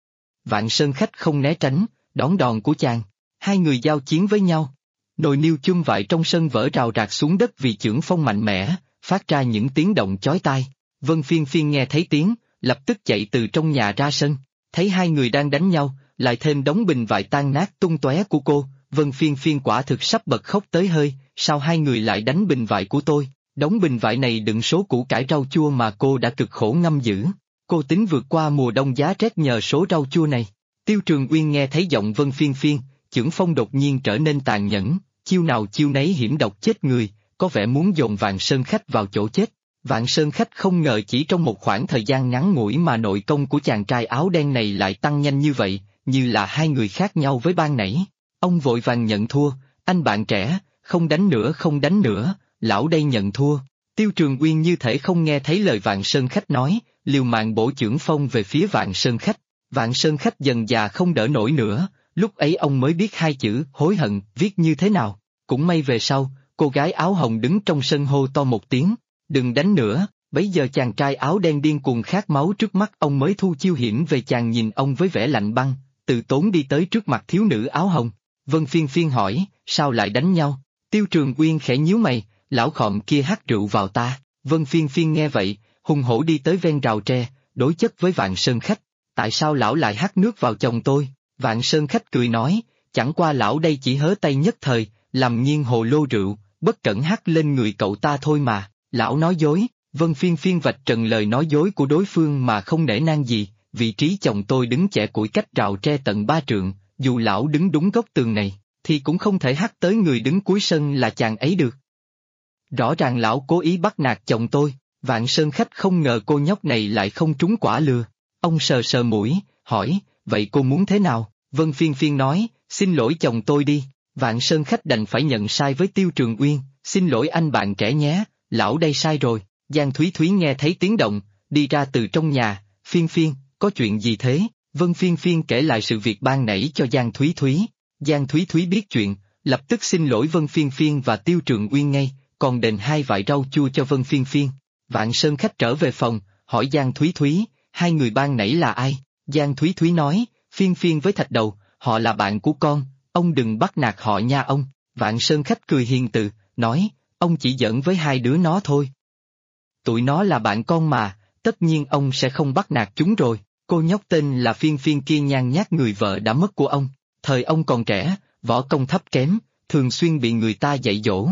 Vạn Sơn Khách không né tránh, đón đòn của chàng, hai người giao chiến với nhau. Nồi niêu chum vại trong sân vỡ rào rạc xuống đất vì chưởng phong mạnh mẽ, phát ra những tiếng động chói tai. Vân Phiên Phiên nghe thấy tiếng, lập tức chạy từ trong nhà ra sân, thấy hai người đang đánh nhau, lại thêm đống bình vại tan nát tung tóe của cô, Vân Phiên Phiên quả thực sắp bật khóc tới hơi, sao hai người lại đánh bình vại của tôi? Đống bình vại này đựng số củ cải rau chua mà cô đã cực khổ ngâm giữ, cô tính vượt qua mùa đông giá rét nhờ số rau chua này. Tiêu Trường Uyên nghe thấy giọng Vân Phiên Phiên, chưởng phong đột nhiên trở nên tàn nhẫn, chiêu nào chiêu nấy hiểm độc chết người, có vẻ muốn dồn Vạn Sơn Khách vào chỗ chết. Vạn Sơn Khách không ngờ chỉ trong một khoảng thời gian ngắn ngủi mà nội công của chàng trai áo đen này lại tăng nhanh như vậy, như là hai người khác nhau với ban nãy. Ông vội vàng nhận thua, anh bạn trẻ, không đánh nữa, lão đây nhận thua. Tiêu Trường Uyên như thể không nghe thấy lời Vạn Sơn Khách nói, liều mạng bổ chưởng phong về phía Vạn Sơn Khách. Vạn Sơn Khách dần già không đỡ nổi nữa, lúc ấy ông mới biết hai chữ hối hận viết như thế nào. Cũng may về sau, cô gái áo hồng đứng trong sân hô to một tiếng, đừng đánh nữa. Bấy giờ chàng trai áo đen điên cuồng khát máu trước mắt ông mới thu chiêu hiểm về. Chàng nhìn ông với vẻ lạnh băng, từ tốn đi tới trước mặt thiếu nữ áo hồng. Vân Phiên Phiên hỏi, sao lại đánh nhau? Tiêu Trường Uyên khẽ nhíu mày, lão khọm kia hắt rượu vào ta. Vân Phiên Phiên nghe vậy, hùng hổ đi tới ven rào tre, đối chất với Vạn Sơn Khách. Tại sao lão lại hắt nước vào chồng tôi? Vạn Sơn Khách cười nói, chẳng qua lão đây chỉ hớ tay nhất thời, làm nghiêng hồ lô rượu, bất cẩn hắt lên người cậu ta thôi mà. Lão nói dối. Vân Phiên Phiên vạch trần lời nói dối của đối phương mà không nể nang gì. Vị trí chồng tôi đứng chẻ củi cách rào tre tận 3 trượng, dù lão đứng đúng góc tường này, thì cũng không thể hắt tới người đứng cuối sân là chàng ấy được. Rõ ràng lão cố ý bắt nạt chồng tôi. Vạn Sơn Khách không ngờ cô nhóc này lại không trúng quả lừa. Ông sờ sờ mũi, hỏi, vậy cô muốn thế nào? Vân Phiên Phiên nói, xin lỗi chồng tôi đi. Vạn Sơn Khách đành phải nhận sai với Tiêu Trường Uyên, xin lỗi anh bạn trẻ nhé, lão đây sai rồi. Giang Thúy Thúy nghe thấy tiếng động, đi ra từ trong nhà, Phiên Phiên, có chuyện gì thế? Vân Phiên Phiên kể lại sự việc ban nãy cho Giang Thúy Thúy. Giang Thúy Thúy biết chuyện, lập tức xin lỗi Vân Phiên Phiên và Tiêu Trường Uyên ngay, còn đền 2 vại rau chua cho Vân Phiên Phiên. Vạn Sơn Khách trở về phòng, hỏi Giang Thúy Thúy, hai người ban nãy là ai? Giang Thúy Thúy nói, Phiên Phiên với Thạch Đầu, họ là bạn của con, ông đừng bắt nạt họ nha ông. Vạn Sơn Khách cười hiền từ, nói, ông chỉ giỡn với hai đứa nó thôi. Tụi nó là bạn con mà, tất nhiên ông sẽ không bắt nạt chúng rồi. Cô nhóc tên là Phiên Phiên kia nhan nhác người vợ đã mất của ông, thời ông còn trẻ, võ công thấp kém, thường xuyên bị người ta dạy dỗ.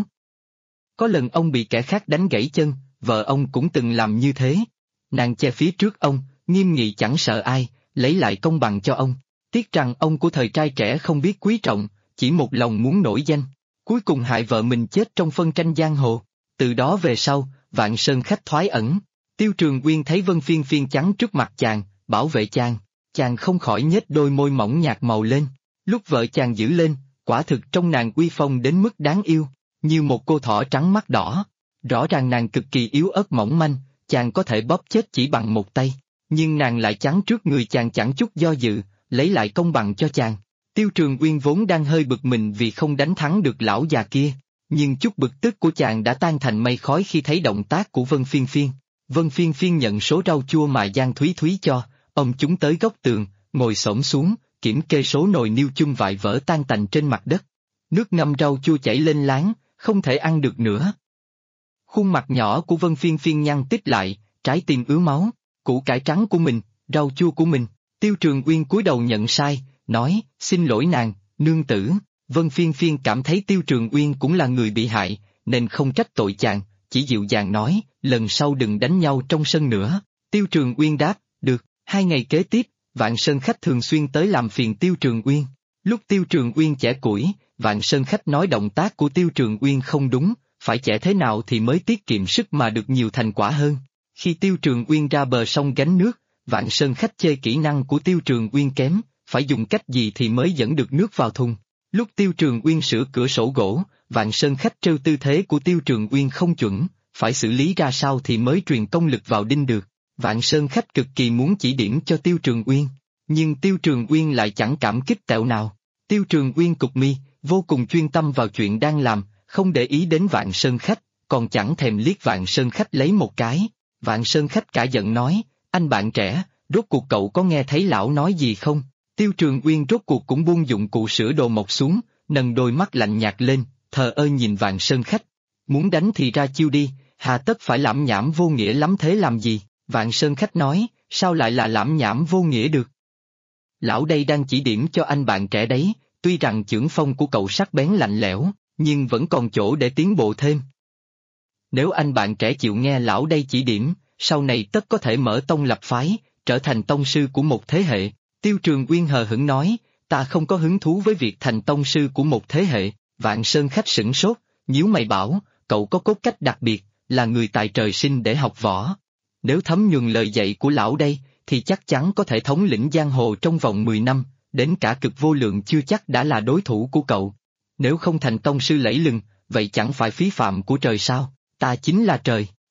Có lần ông bị kẻ khác đánh gãy chân, vợ ông cũng từng làm như thế. Nàng che phía trước ông, nghiêm nghị chẳng sợ ai, lấy lại công bằng cho ông. Tiếc rằng ông của thời trai trẻ không biết quý trọng, chỉ một lòng muốn nổi danh. Cuối cùng hại vợ mình chết trong phân tranh giang hồ. Từ đó về sau, Vạn Sơn Khách thoái ẩn. Tiêu Trường Uyên thấy Vân Phiên Phiên chắn trước mặt chàng, bảo vệ chàng. Chàng không khỏi nhếch đôi môi mỏng nhạt màu lên. Lúc vợ chàng giữ lên, quả thực trong nàng uy phong đến mức đáng yêu, như một cô thỏ trắng mắt đỏ. Rõ ràng nàng cực kỳ yếu ớt mỏng manh, chàng có thể bóp chết chỉ bằng một tay. Nhưng nàng lại chắn trước người chàng chẳng chút do dự, lấy lại công bằng cho chàng. Tiêu Trường Uyên vốn đang hơi bực mình vì không đánh thắng được lão già kia, nhưng chút bực tức của chàng đã tan thành mây khói khi thấy động tác của Vân Phiên Phiên. Vân Phiên Phiên nhận số rau chua mà Giang Thúy Thúy cho, ông chúng tới góc tường, ngồi xổm xuống, kiểm kê số nồi niêu chung vại vỡ tan tành trên mặt đất. Nước ngâm rau chua chảy lên láng, không thể ăn được nữa. Khuôn mặt nhỏ của Vân Phiên Phiên nhăn tít lại, trái tim ứa máu, củ cải trắng của mình, rau chua của mình. Tiêu Trường Uyên cúi đầu nhận sai, nói, xin lỗi nàng, nương tử. Vân Phiên Phiên cảm thấy Tiêu Trường Uyên cũng là người bị hại, nên không trách tội chàng, chỉ dịu dàng nói, lần sau đừng đánh nhau trong sân nữa. Tiêu Trường Uyên đáp, được. 2 ngày kế tiếp, Vạn Sơn Khách thường xuyên tới làm phiền Tiêu Trường Uyên. Lúc Tiêu Trường Uyên chẻ củi, Vạn Sơn Khách nói động tác của Tiêu Trường Uyên không đúng, phải chẻ thế nào thì mới tiết kiệm sức mà được nhiều thành quả hơn. Khi Tiêu Trường Uyên ra bờ sông gánh nước, Vạn Sơn Khách chê kỹ năng của Tiêu Trường Uyên kém, phải dùng cách gì thì mới dẫn được nước vào thùng. Lúc Tiêu Trường Uyên sửa cửa sổ gỗ, Vạn Sơn Khách trêu tư thế của Tiêu Trường Uyên không chuẩn, phải xử lý ra sao thì mới truyền công lực vào đinh được. Vạn Sơn Khách cực kỳ muốn chỉ điểm cho Tiêu Trường Uyên, nhưng Tiêu Trường Uyên lại chẳng cảm kích tẹo nào. Tiêu Trường Uyên cụp mi, vô cùng chuyên tâm vào chuyện đang làm, không để ý đến Vạn Sơn Khách, còn chẳng thèm liếc Vạn Sơn Khách lấy một cái. Vạn Sơn Khách cả giận nói, anh bạn trẻ, rốt cuộc cậu có nghe thấy lão nói gì không? Tiêu Trường Uyên rốt cuộc cũng buông dụng cụ sửa đồ mộc xuống, nâng đôi mắt lạnh nhạt lên, thờ ơ nhìn Vạn Sơn Khách. Muốn đánh thì ra chiêu đi, hà tất phải lảm nhảm vô nghĩa lắm thế làm gì? Vạn Sơn Khách nói, sao lại là lảm nhảm vô nghĩa được? Lão đây đang chỉ điểm cho anh bạn trẻ đấy, tuy rằng chưởng phong của cậu sắc bén lạnh lẽo, nhưng vẫn còn chỗ để tiến bộ thêm. Nếu anh bạn trẻ chịu nghe lão đây chỉ điểm, sau này tất có thể mở tông lập phái, trở thành tông sư của một thế hệ. Tiêu Trường Uyên hờ hững nói, ta không có hứng thú với việc thành tông sư của một thế hệ. Vạn Sơn Khách sửng sốt, nhíu mày bảo, cậu có cốt cách đặc biệt, là người tài trời sinh để học võ. Nếu thấm nhuần lời dạy của lão đây, thì chắc chắn có thể thống lĩnh giang hồ trong vòng 10 năm, đến cả cực vô lượng chưa chắc đã là đối thủ của cậu. Nếu không thành tông sư lẫy lừng, vậy chẳng phải phí phạm của trời sao, ta chính là trời.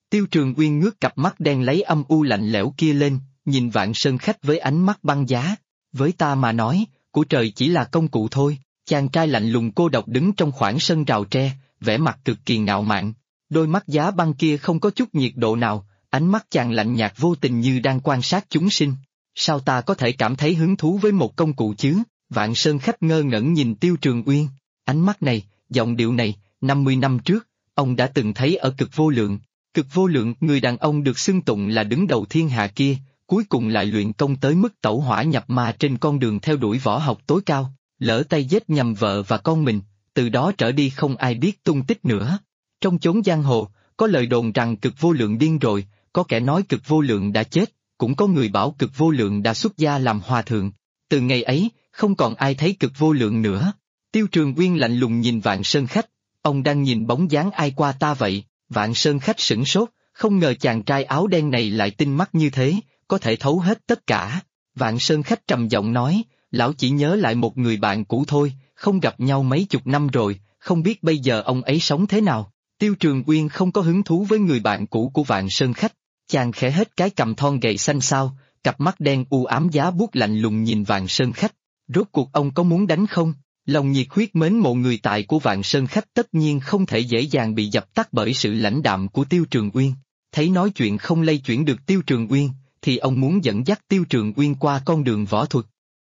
Tiêu Trường Uyên ngước cặp mắt đen lấy âm u lạnh lẽo kia lên, nhìn Vạn Sơn Khách với ánh mắt băng giá. Với ta mà nói, của trời chỉ là công cụ thôi. Chàng trai lạnh lùng cô độc đứng trong khoảng sân rào tre, vẻ mặt cực kỳ ngạo mạn. Đôi mắt giá băng kia không có chút nhiệt độ nào, ánh mắt chàng lạnh nhạt vô tình như đang quan sát chúng sinh. Sao ta có thể cảm thấy hứng thú với một công cụ chứ? Vạn Sơn Khách ngơ ngẩn nhìn Tiêu Trường Uyên. Ánh mắt này, giọng điệu này, 50 năm trước, ông đã từng thấy ở Cực Vô Lượng. Cực Vô Lượng, người đàn ông được xưng tụng là đứng đầu thiên hạ kia, cuối cùng lại luyện công tới mức tẩu hỏa nhập ma trên con đường theo đuổi võ học tối cao, lỡ tay giết nhầm vợ và con mình, từ đó trở đi không ai biết tung tích nữa. Trong chốn giang hồ, có lời đồn rằng Cực Vô Lượng điên rồi, có kẻ nói Cực Vô Lượng đã chết, cũng có người bảo Cực Vô Lượng đã xuất gia làm hòa thượng. Từ ngày ấy, không còn ai thấy Cực Vô Lượng nữa. Tiêu Trường Uyên lạnh lùng nhìn Vạn Sơn Khách, ông đang nhìn bóng dáng ai qua ta vậy? Vạn Sơn Khách sửng sốt, không ngờ chàng trai áo đen này lại tinh mắt như thế, có thể thấu hết tất cả. Vạn Sơn Khách trầm giọng nói, lão chỉ nhớ lại một người bạn cũ thôi, không gặp nhau mấy chục năm rồi, không biết bây giờ ông ấy sống thế nào. Tiêu Trường Uyên không có hứng thú với người bạn cũ của Vạn Sơn Khách, chàng khẽ hết cái cằm thon gầy xanh xao, cặp mắt đen u ám giá buốt lạnh lùng nhìn Vạn Sơn Khách. Rốt cuộc ông có muốn đánh không? Lòng nhiệt huyết mến mộ người tại của Vạn Sơn Khách tất nhiên không thể dễ dàng bị dập tắt bởi sự lãnh đạm của Tiêu Trường Uyên. Thấy nói chuyện không lay chuyển được Tiêu Trường Uyên, thì ông muốn dẫn dắt Tiêu Trường Uyên qua con đường võ thuật.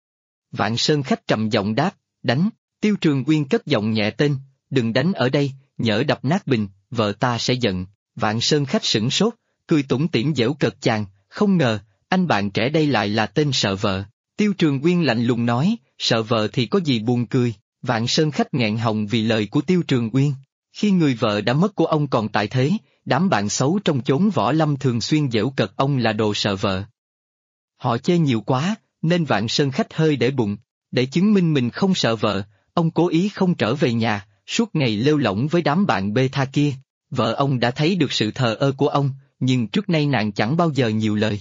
Vạn Sơn Khách trầm giọng đáp, đánh. Tiêu Trường Uyên cất giọng nhẹ tên, đừng đánh ở đây, nhỡ đập nát bình, vợ ta sẽ giận. Vạn Sơn Khách sửng sốt, cười tủm tỉm giễu cợt chàng, không ngờ, anh bạn trẻ đây lại là tên sợ vợ. Tiêu Trường Uyên lạnh lùng nói, sợ vợ thì có gì buồn cười. Vạn Sơn Khách nghẹn họng vì lời của Tiêu Trường Uyên. Khi người vợ đã mất của ông còn tại thế, đám bạn xấu trong chốn võ lâm thường xuyên giễu cợt ông là đồ sợ vợ. Họ chê nhiều quá, nên Vạn Sơn Khách hơi để bụng. Để chứng minh mình không sợ vợ, ông cố ý không trở về nhà, suốt ngày lêu lỏng với đám bạn bê tha kia. Vợ ông đã thấy được sự thờ ơ của ông, nhưng trước nay nàng chẳng bao giờ nhiều lời.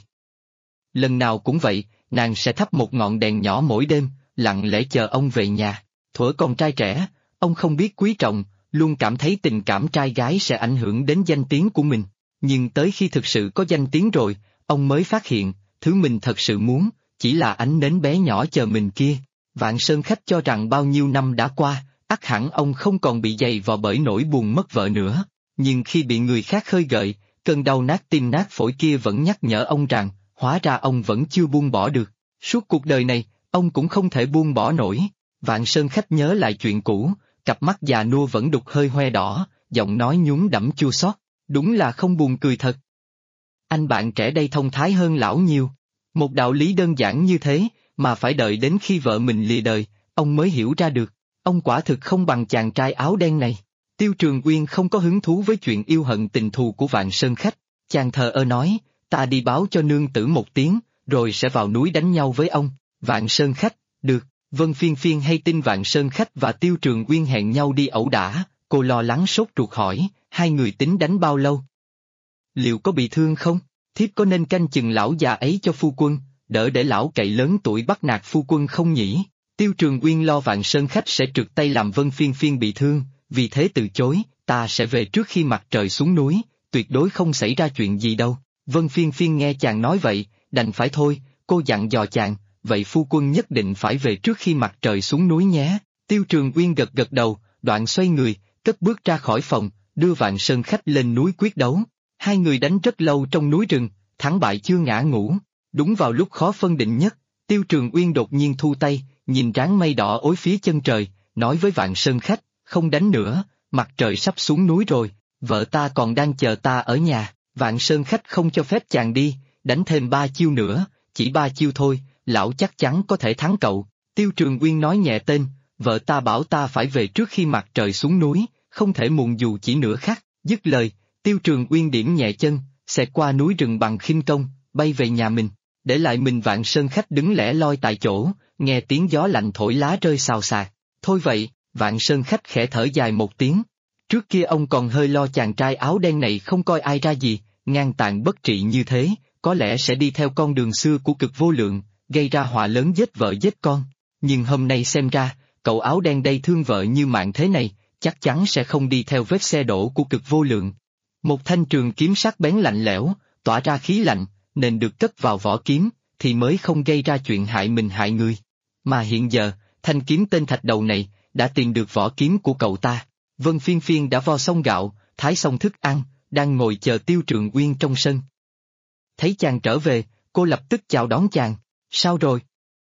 Lần nào cũng vậy, nàng sẽ thắp một ngọn đèn nhỏ mỗi đêm, lặng lẽ chờ ông về nhà. Thuở còn trai trẻ, ông không biết quý trọng, luôn cảm thấy tình cảm trai gái sẽ ảnh hưởng đến danh tiếng của mình. Nhưng tới khi thực sự có danh tiếng rồi, ông mới phát hiện, thứ mình thật sự muốn, chỉ là ánh nến bé nhỏ chờ mình kia. Vạn Sơn Khách cho rằng bao nhiêu năm đã qua, ắt hẳn ông không còn bị dày vò bởi nỗi buồn mất vợ nữa. Nhưng khi bị người khác khơi gợi, cơn đau nát tim nát phổi kia vẫn nhắc nhở ông rằng, hóa ra ông vẫn chưa buông bỏ được. Suốt cuộc đời này, ông cũng không thể buông bỏ nổi. Vạn Sơn Khách nhớ lại chuyện cũ, cặp mắt già nua vẫn đục hơi hoe đỏ, giọng nói nhún đẫm chua xót. Đúng là không buồn cười thật. Anh bạn trẻ đây thông thái hơn lão nhiều. Một đạo lý đơn giản như thế, mà phải đợi đến khi vợ mình lìa đời, ông mới hiểu ra được. Ông quả thực không bằng chàng trai áo đen này. Tiêu Trường Uyên không có hứng thú với chuyện yêu hận tình thù của Vạn Sơn Khách. Chàng thờ ơ nói, ta đi báo cho nương tử một tiếng, rồi sẽ vào núi đánh nhau với ông. Vạn Sơn Khách, được. Vân Phiên Phiên hay tin Vạn Sơn Khách và Tiêu Trường Uyên hẹn nhau đi ẩu đả, cô lo lắng sốt ruột hỏi, hai người tính đánh bao lâu? Liệu có bị thương không? Thiếp có nên canh chừng lão già ấy cho phu quân, đỡ để lão cậy lớn tuổi bắt nạt phu quân không nhỉ? Tiêu Trường Uyên lo Vạn Sơn Khách sẽ trượt tay làm Vân Phiên Phiên bị thương, vì thế từ chối, ta sẽ về trước khi mặt trời xuống núi, tuyệt đối không xảy ra chuyện gì đâu. Vân Phiên Phiên nghe chàng nói vậy, đành phải thôi, cô dặn dò chàng, vậy phu quân nhất định phải về trước khi mặt trời xuống núi nhé. Tiêu Trường Uyên gật gật đầu, đoạn xoay người, cất bước ra khỏi phòng, đưa Vạn Sơn Khách lên núi quyết đấu. Hai người đánh rất lâu trong núi rừng, thắng bại chưa ngã ngũ. Đúng vào lúc khó phân định nhất, Tiêu Trường Uyên đột nhiên thu tay, nhìn tráng mây đỏ ối phía chân trời, nói với Vạn Sơn Khách, không đánh nữa, mặt trời sắp xuống núi rồi, vợ ta còn đang chờ ta ở nhà. Vạn Sơn Khách không cho phép chàng đi, đánh thêm 3 chiêu nữa, chỉ 3 chiêu thôi, lão chắc chắn có thể thắng cậu. Tiêu Trường Uyên nói nhẹ tên, vợ ta bảo ta phải về trước khi mặt trời xuống núi, không thể muộn dù chỉ nửa khắc. Dứt lời, Tiêu Trường Uyên điểm nhẹ chân, xẹt qua núi rừng bằng khinh công, bay về nhà mình, để lại mình Vạn Sơn Khách đứng lẻ loi tại chỗ, nghe tiếng gió lạnh thổi lá rơi xào xạc. Thôi vậy, Vạn Sơn Khách khẽ thở dài một tiếng. Trước kia ông còn hơi lo chàng trai áo đen này không coi ai ra gì, ngang tàn bất trị như thế, có lẽ sẽ đi theo con đường xưa của Cực Vô Lượng, gây ra họa lớn giết vợ giết con. Nhưng hôm nay xem ra, cậu áo đen đây thương vợ như mạng thế này, chắc chắn sẽ không đi theo vết xe đổ của Cực Vô Lượng. Một thanh trường kiếm sắc bén lạnh lẽo, tỏa ra khí lạnh, nên được cất vào vỏ kiếm, thì mới không gây ra chuyện hại mình hại người. Mà hiện giờ, thanh kiếm tên Thạch Đầu này, đã tìm được vỏ kiếm của cậu ta. Vân Phiên Phiên đã vo xong gạo, thái xong thức ăn, đang ngồi chờ Tiêu Trường Uyên trong sân. Thấy chàng trở về, cô lập tức chào đón chàng. Sao rồi?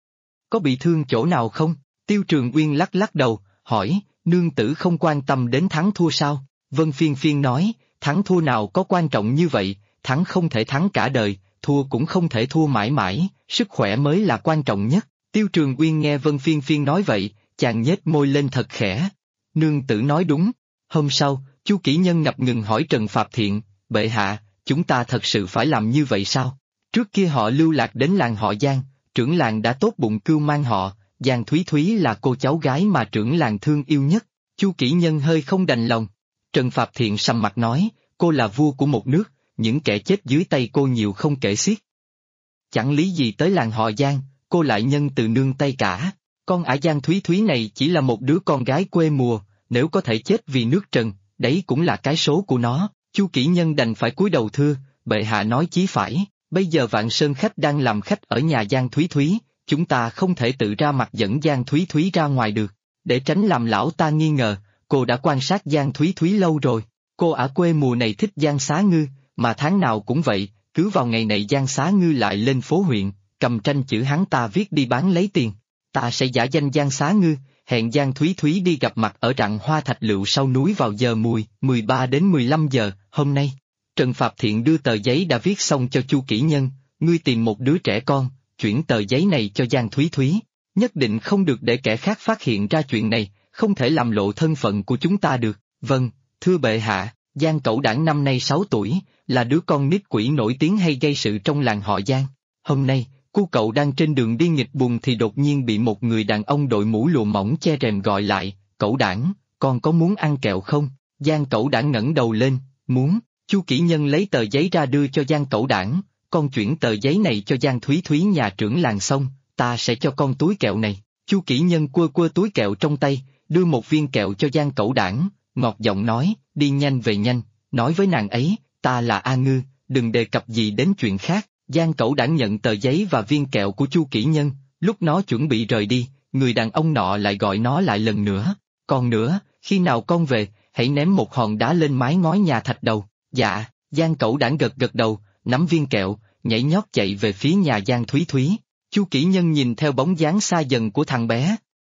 Có bị thương chỗ nào không? Tiêu Trường Uyên lắc lắc đầu, hỏi, nương tử không quan tâm đến thắng thua sao? Vân Phiên Phiên nói, thắng thua nào có quan trọng như vậy, thắng không thể thắng cả đời, thua cũng không thể thua mãi mãi, sức khỏe mới là quan trọng nhất. Tiêu Trường Uyên nghe Vân Phiên Phiên nói vậy, chàng nhếch môi lên thật khẽ. Nương tử nói đúng. Hôm sau, Chu Kỷ Nhân ngập ngừng hỏi Trần Phạp Thiện, bệ hạ, chúng ta thật sự phải làm như vậy sao? Trước kia họ lưu lạc đến làng họ Giang, trưởng làng đã tốt bụng cưu mang họ, Giang Thúy Thúy là cô cháu gái mà trưởng làng thương yêu nhất. Chu Kỷ Nhân hơi không đành lòng. Trần Phạp Thiện sầm mặt nói, cô là vua của một nước, những kẻ chết dưới tay cô nhiều không kể xiết. Chẳng lý gì tới làng họ Giang, cô lại nhân từ nương tay cả. Con ả Giang Thúy Thúy này chỉ là một đứa con gái quê mùa, nếu có thể chết vì nước Trần, đấy cũng là cái số của nó. Chu Kỷ Nhân đành phải cúi đầu thưa, bệ hạ nói chí phải, bây giờ Vạn Sơn khách đang làm khách ở nhà Giang Thúy Thúy, chúng ta không thể tự ra mặt dẫn Giang Thúy Thúy ra ngoài được. Để tránh làm lão ta nghi ngờ, cô đã quan sát Giang Thúy Thúy lâu rồi. Cô ả quê mùa này thích Giang Xá Ngư, mà tháng nào cũng vậy, cứ vào ngày này Giang Xá Ngư lại lên phố huyện, cầm tranh chữ hắn ta viết đi bán lấy tiền. Ta sẽ giả danh Giang Xá Ngư, hẹn Giang Thúy Thúy đi gặp mặt ở rặng Hoa Thạch Lựu sau núi vào giờ mùi, 13 đến 15 giờ, hôm nay. Trần Phạp Thiện đưa tờ giấy đã viết xong cho Chu Kỷ Nhân, ngươi tìm một đứa trẻ con, chuyển tờ giấy này cho Giang Thúy Thúy, nhất định không được để kẻ khác phát hiện ra chuyện này, không thể làm lộ thân phận của chúng ta được. Vâng, thưa bệ hạ, Giang Cẩu Đảng năm nay 6 tuổi, là đứa con nít quỷ nổi tiếng hay gây sự trong làng họ Giang. Hôm nay, cô cậu đang trên đường đi nghịch bùn thì đột nhiên bị một người đàn ông đội mũ lụa mỏng che rèm gọi lại, Cẩu Đảng, con có muốn ăn kẹo không? Giang Cẩu Đảng ngẩng đầu lên, muốn. Chu Kỷ Nhân lấy tờ giấy ra đưa cho Giang Cẩu Đảng, con chuyển tờ giấy này cho Giang Thúy Thúy nhà trưởng làng xong, ta sẽ cho con túi kẹo này. Chu Kỷ Nhân quơ quơ túi kẹo trong tay, đưa một viên kẹo cho Giang Cẩu Đảng, ngọt giọng nói, đi nhanh về nhanh, nói với nàng ấy, ta là A Ngư, đừng đề cập gì đến chuyện khác. Giang Cẩu Đảng nhận tờ giấy và viên kẹo của Chu Kỷ Nhân, lúc nó chuẩn bị rời đi, người đàn ông nọ lại gọi nó lại lần nữa. Còn nữa, khi nào con về, hãy ném một hòn đá lên mái ngói nhà Thạch Đầu. Dạ, Giang Cẩu Đảng gật gật đầu, nắm viên kẹo, nhảy nhót chạy về phía nhà Giang Thúy Thúy. Chu Kỷ Nhân nhìn theo bóng dáng xa dần của thằng bé.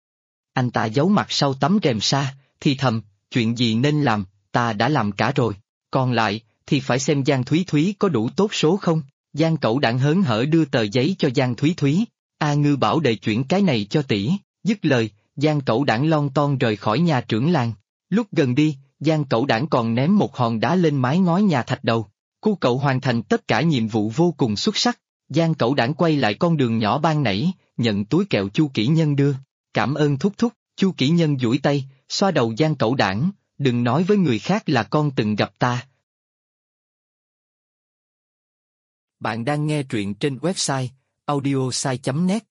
Anh ta giấu mặt sau tấm rèm sa, thì thầm, chuyện gì nên làm, ta đã làm cả rồi, còn lại, thì phải xem Giang Thúy Thúy có đủ tốt số không. Giang Cẩu Đảng hớn hở đưa tờ giấy cho Giang Thúy Thúy, A Ngư bảo đệ chuyển cái này cho tỷ. Dứt lời, Giang Cẩu Đảng lon ton rời khỏi nhà trưởng làng. Lúc gần đi, Giang Cẩu Đảng còn ném một hòn đá lên mái ngói nhà Thạch Đầu. Cô cậu hoàn thành tất cả nhiệm vụ vô cùng xuất sắc. Giang Cẩu Đảng quay lại con đường nhỏ ban nãy, nhận túi kẹo Chu Kỷ Nhân đưa. Cảm ơn thúc thúc. Chu Kỷ Nhân duỗi tay, xoa đầu Giang Cẩu Đảng, đừng nói với người khác là con từng gặp ta. Bạn đang nghe truyện trên website audiosai.net.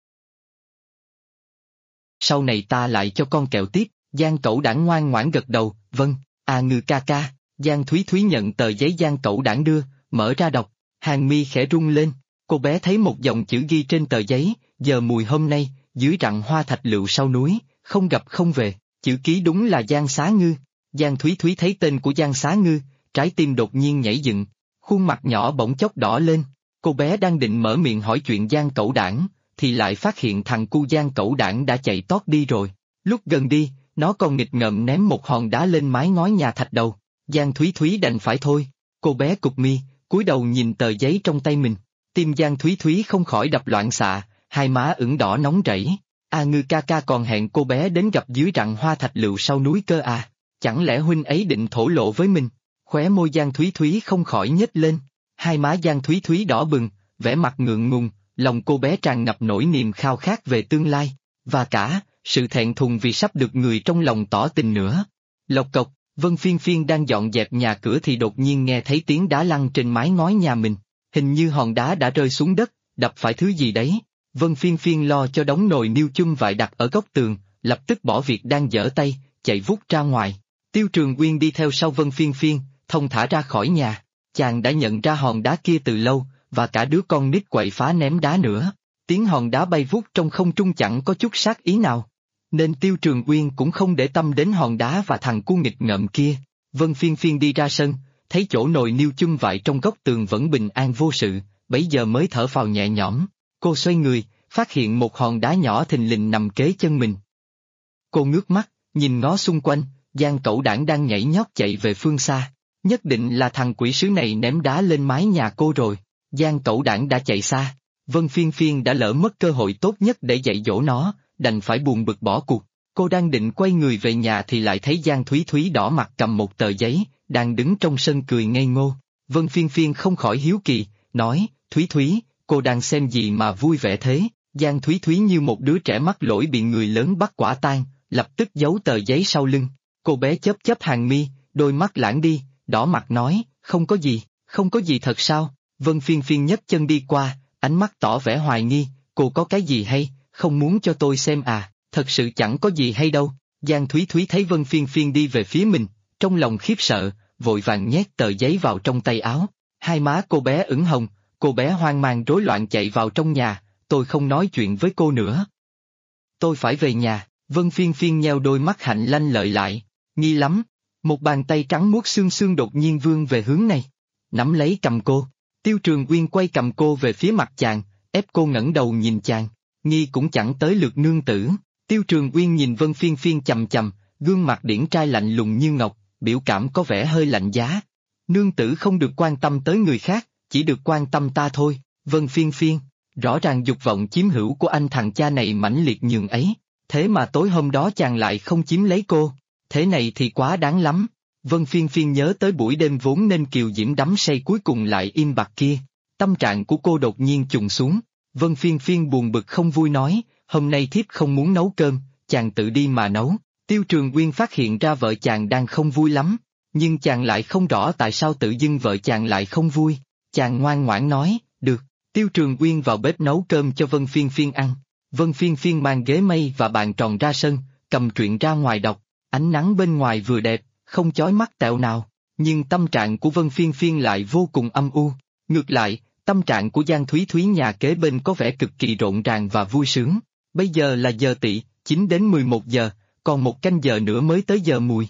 Sau này ta lại cho con kẹo tiếp. Giang Cẩu Đảng ngoan ngoãn gật đầu, vâng, A Ngư ca ca. Giang Thúy Thúy nhận tờ giấy Giang Cẩu Đảng đưa, mở ra đọc, hàng mi khẽ rung lên, cô bé thấy một dòng chữ ghi trên tờ giấy, giờ mùi hôm nay, dưới rặng Hoa Thạch Lựu sau núi, không gặp không về, chữ ký đúng là Giang Xá Ngư. Giang Thúy Thúy thấy tên của Giang Xá Ngư, trái tim đột nhiên nhảy dựng, khuôn mặt nhỏ bỗng chốc đỏ lên, cô bé đang định mở miệng hỏi chuyện Giang Cẩu Đảng, thì lại phát hiện thằng cu Giang Cẩu Đảng đã chạy tót đi rồi. Lúc gần đi, nó còn nghịch ngợm ném một hòn đá lên mái ngói nhà Thạch Đầu. Giang Thúy Thúy đành phải thôi, cô bé cụp mi, cúi đầu nhìn tờ giấy trong tay mình, tim Giang Thúy Thúy không khỏi đập loạn xạ, hai má ửng đỏ nóng rẫy. A Ngư ca ca còn hẹn cô bé đến gặp dưới rặng Hoa Thạch Lựu sau núi cơ à, chẳng lẽ huynh ấy định thổ lộ với mình? Khóe môi Giang Thúy Thúy không khỏi nhếch lên, hai má Giang Thúy Thúy đỏ bừng, vẻ mặt ngượng ngùng, lòng cô bé tràn ngập nỗi niềm khao khát về tương lai, và cả, sự thẹn thùng vì sắp được người trong lòng tỏ tình nữa. Lộc cộc, Vân Phiên Phiên đang dọn dẹp nhà cửa thì đột nhiên nghe thấy tiếng đá lăn trên mái ngói nhà mình, hình như hòn đá đã rơi xuống đất, đập phải thứ gì đấy. Vân Phiên Phiên lo cho đống nồi niêu chum vại đặt ở góc tường, lập tức bỏ việc đang giở tay, chạy vút ra ngoài. Tiêu Trường Uyên đi theo sau Vân Phiên Phiên, thông thả ra khỏi nhà. Chàng đã nhận ra hòn đá kia từ lâu, và cả đứa con nít quậy phá ném đá nữa. Tiếng hòn đá bay vút trong không trung chẳng có chút sát ý nào. Nên Tiêu Trường Uyên cũng không để tâm đến hòn đá và thằng cu nghịch ngợm kia. Vân Phiên Phiên đi ra sân, thấy chỗ nồi niêu chum vại trong góc tường vẫn bình an vô sự, bấy giờ mới thở phào nhẹ nhõm. Cô xoay người, phát hiện một hòn đá nhỏ thình lình nằm kế chân mình. Cô ngước mắt, nhìn ngó xung quanh, Giang Cẩu Đảng đang nhảy nhót chạy về phương xa. Nhất định là thằng quỷ sứ này ném đá lên mái nhà cô rồi. Giang Cẩu Đảng đã chạy xa. Vân Phiên Phiên đã lỡ mất cơ hội tốt nhất để dạy dỗ nó, đành phải buồn bực bỏ cuộc. Cô đang định quay người về nhà thì lại thấy Giang Thúy Thúy đỏ mặt cầm một tờ giấy, đang đứng trong sân cười ngây ngô. Vân Phiên Phiên không khỏi hiếu kỳ, nói, Thúy Thúy, cô đang xem gì mà vui vẻ thế? Giang Thúy Thúy như một đứa trẻ mắc lỗi bị người lớn bắt quả tang, lập tức giấu tờ giấy sau lưng. Cô bé chớp chớp hàng mi, đôi mắt lãng đi, đỏ mặt nói, không có gì thật sao? Vân Phiên Phiên nhấc chân đi qua, ánh mắt tỏ vẻ hoài nghi, cô có cái gì hay, không muốn cho tôi xem à, thật sự chẳng có gì hay đâu. Giang Thúy Thúy thấy Vân Phiên Phiên đi về phía mình, trong lòng khiếp sợ, vội vàng nhét tờ giấy vào trong tay áo. Hai má cô bé ửng hồng, cô bé hoang mang rối loạn chạy vào trong nhà, tôi không nói chuyện với cô nữa. Tôi phải về nhà. Vân Phiên Phiên nheo đôi mắt hạnh lanh lợi lại, nghi lắm. Một bàn tay trắng muốt xương xương đột nhiên vươn về hướng này, nắm lấy cầm cô. Tiêu Trường Uyên quay cầm cô về phía mặt chàng, ép cô ngẩng đầu nhìn chàng, nghi cũng chẳng tới lượt nương tử. Tiêu Trường Uyên nhìn Vân Phiên Phiên chằm chằm, gương mặt điển trai lạnh lùng như ngọc, biểu cảm có vẻ hơi lạnh giá. Nương tử không được quan tâm tới người khác, chỉ được quan tâm ta thôi. Vân Phiên Phiên, rõ ràng dục vọng chiếm hữu của anh thằng cha này mãnh liệt nhường ấy, thế mà tối hôm đó chàng lại không chiếm lấy cô, thế này thì quá đáng lắm. Vân Phiên Phiên nhớ tới buổi đêm vốn nên kiều diễm đắm say cuối cùng lại im bặt kia, tâm trạng của cô đột nhiên trùng xuống. Vân Phiên Phiên buồn bực không vui nói, hôm nay thiếp không muốn nấu cơm, chàng tự đi mà nấu. Tiêu Trường Uyên phát hiện ra vợ chàng đang không vui lắm, nhưng chàng lại không rõ tại sao tự dưng vợ chàng lại không vui. Chàng ngoan ngoãn nói, được. Tiêu Trường Uyên vào bếp nấu cơm cho Vân Phiên Phiên ăn. Vân Phiên Phiên mang ghế mây và bàn tròn ra sân, cầm truyện ra ngoài đọc. Ánh nắng bên ngoài vừa đẹp, không chói mắt tẹo nào, nhưng tâm trạng của Vân Phiên Phiên lại vô cùng âm u. Ngược lại, tâm trạng của Giang Thúy Thúy nhà kế bên có vẻ cực kỳ rộn ràng và vui sướng. Bây giờ là giờ tỵ, 9 đến 11 giờ, còn một canh giờ nữa mới tới giờ mùi.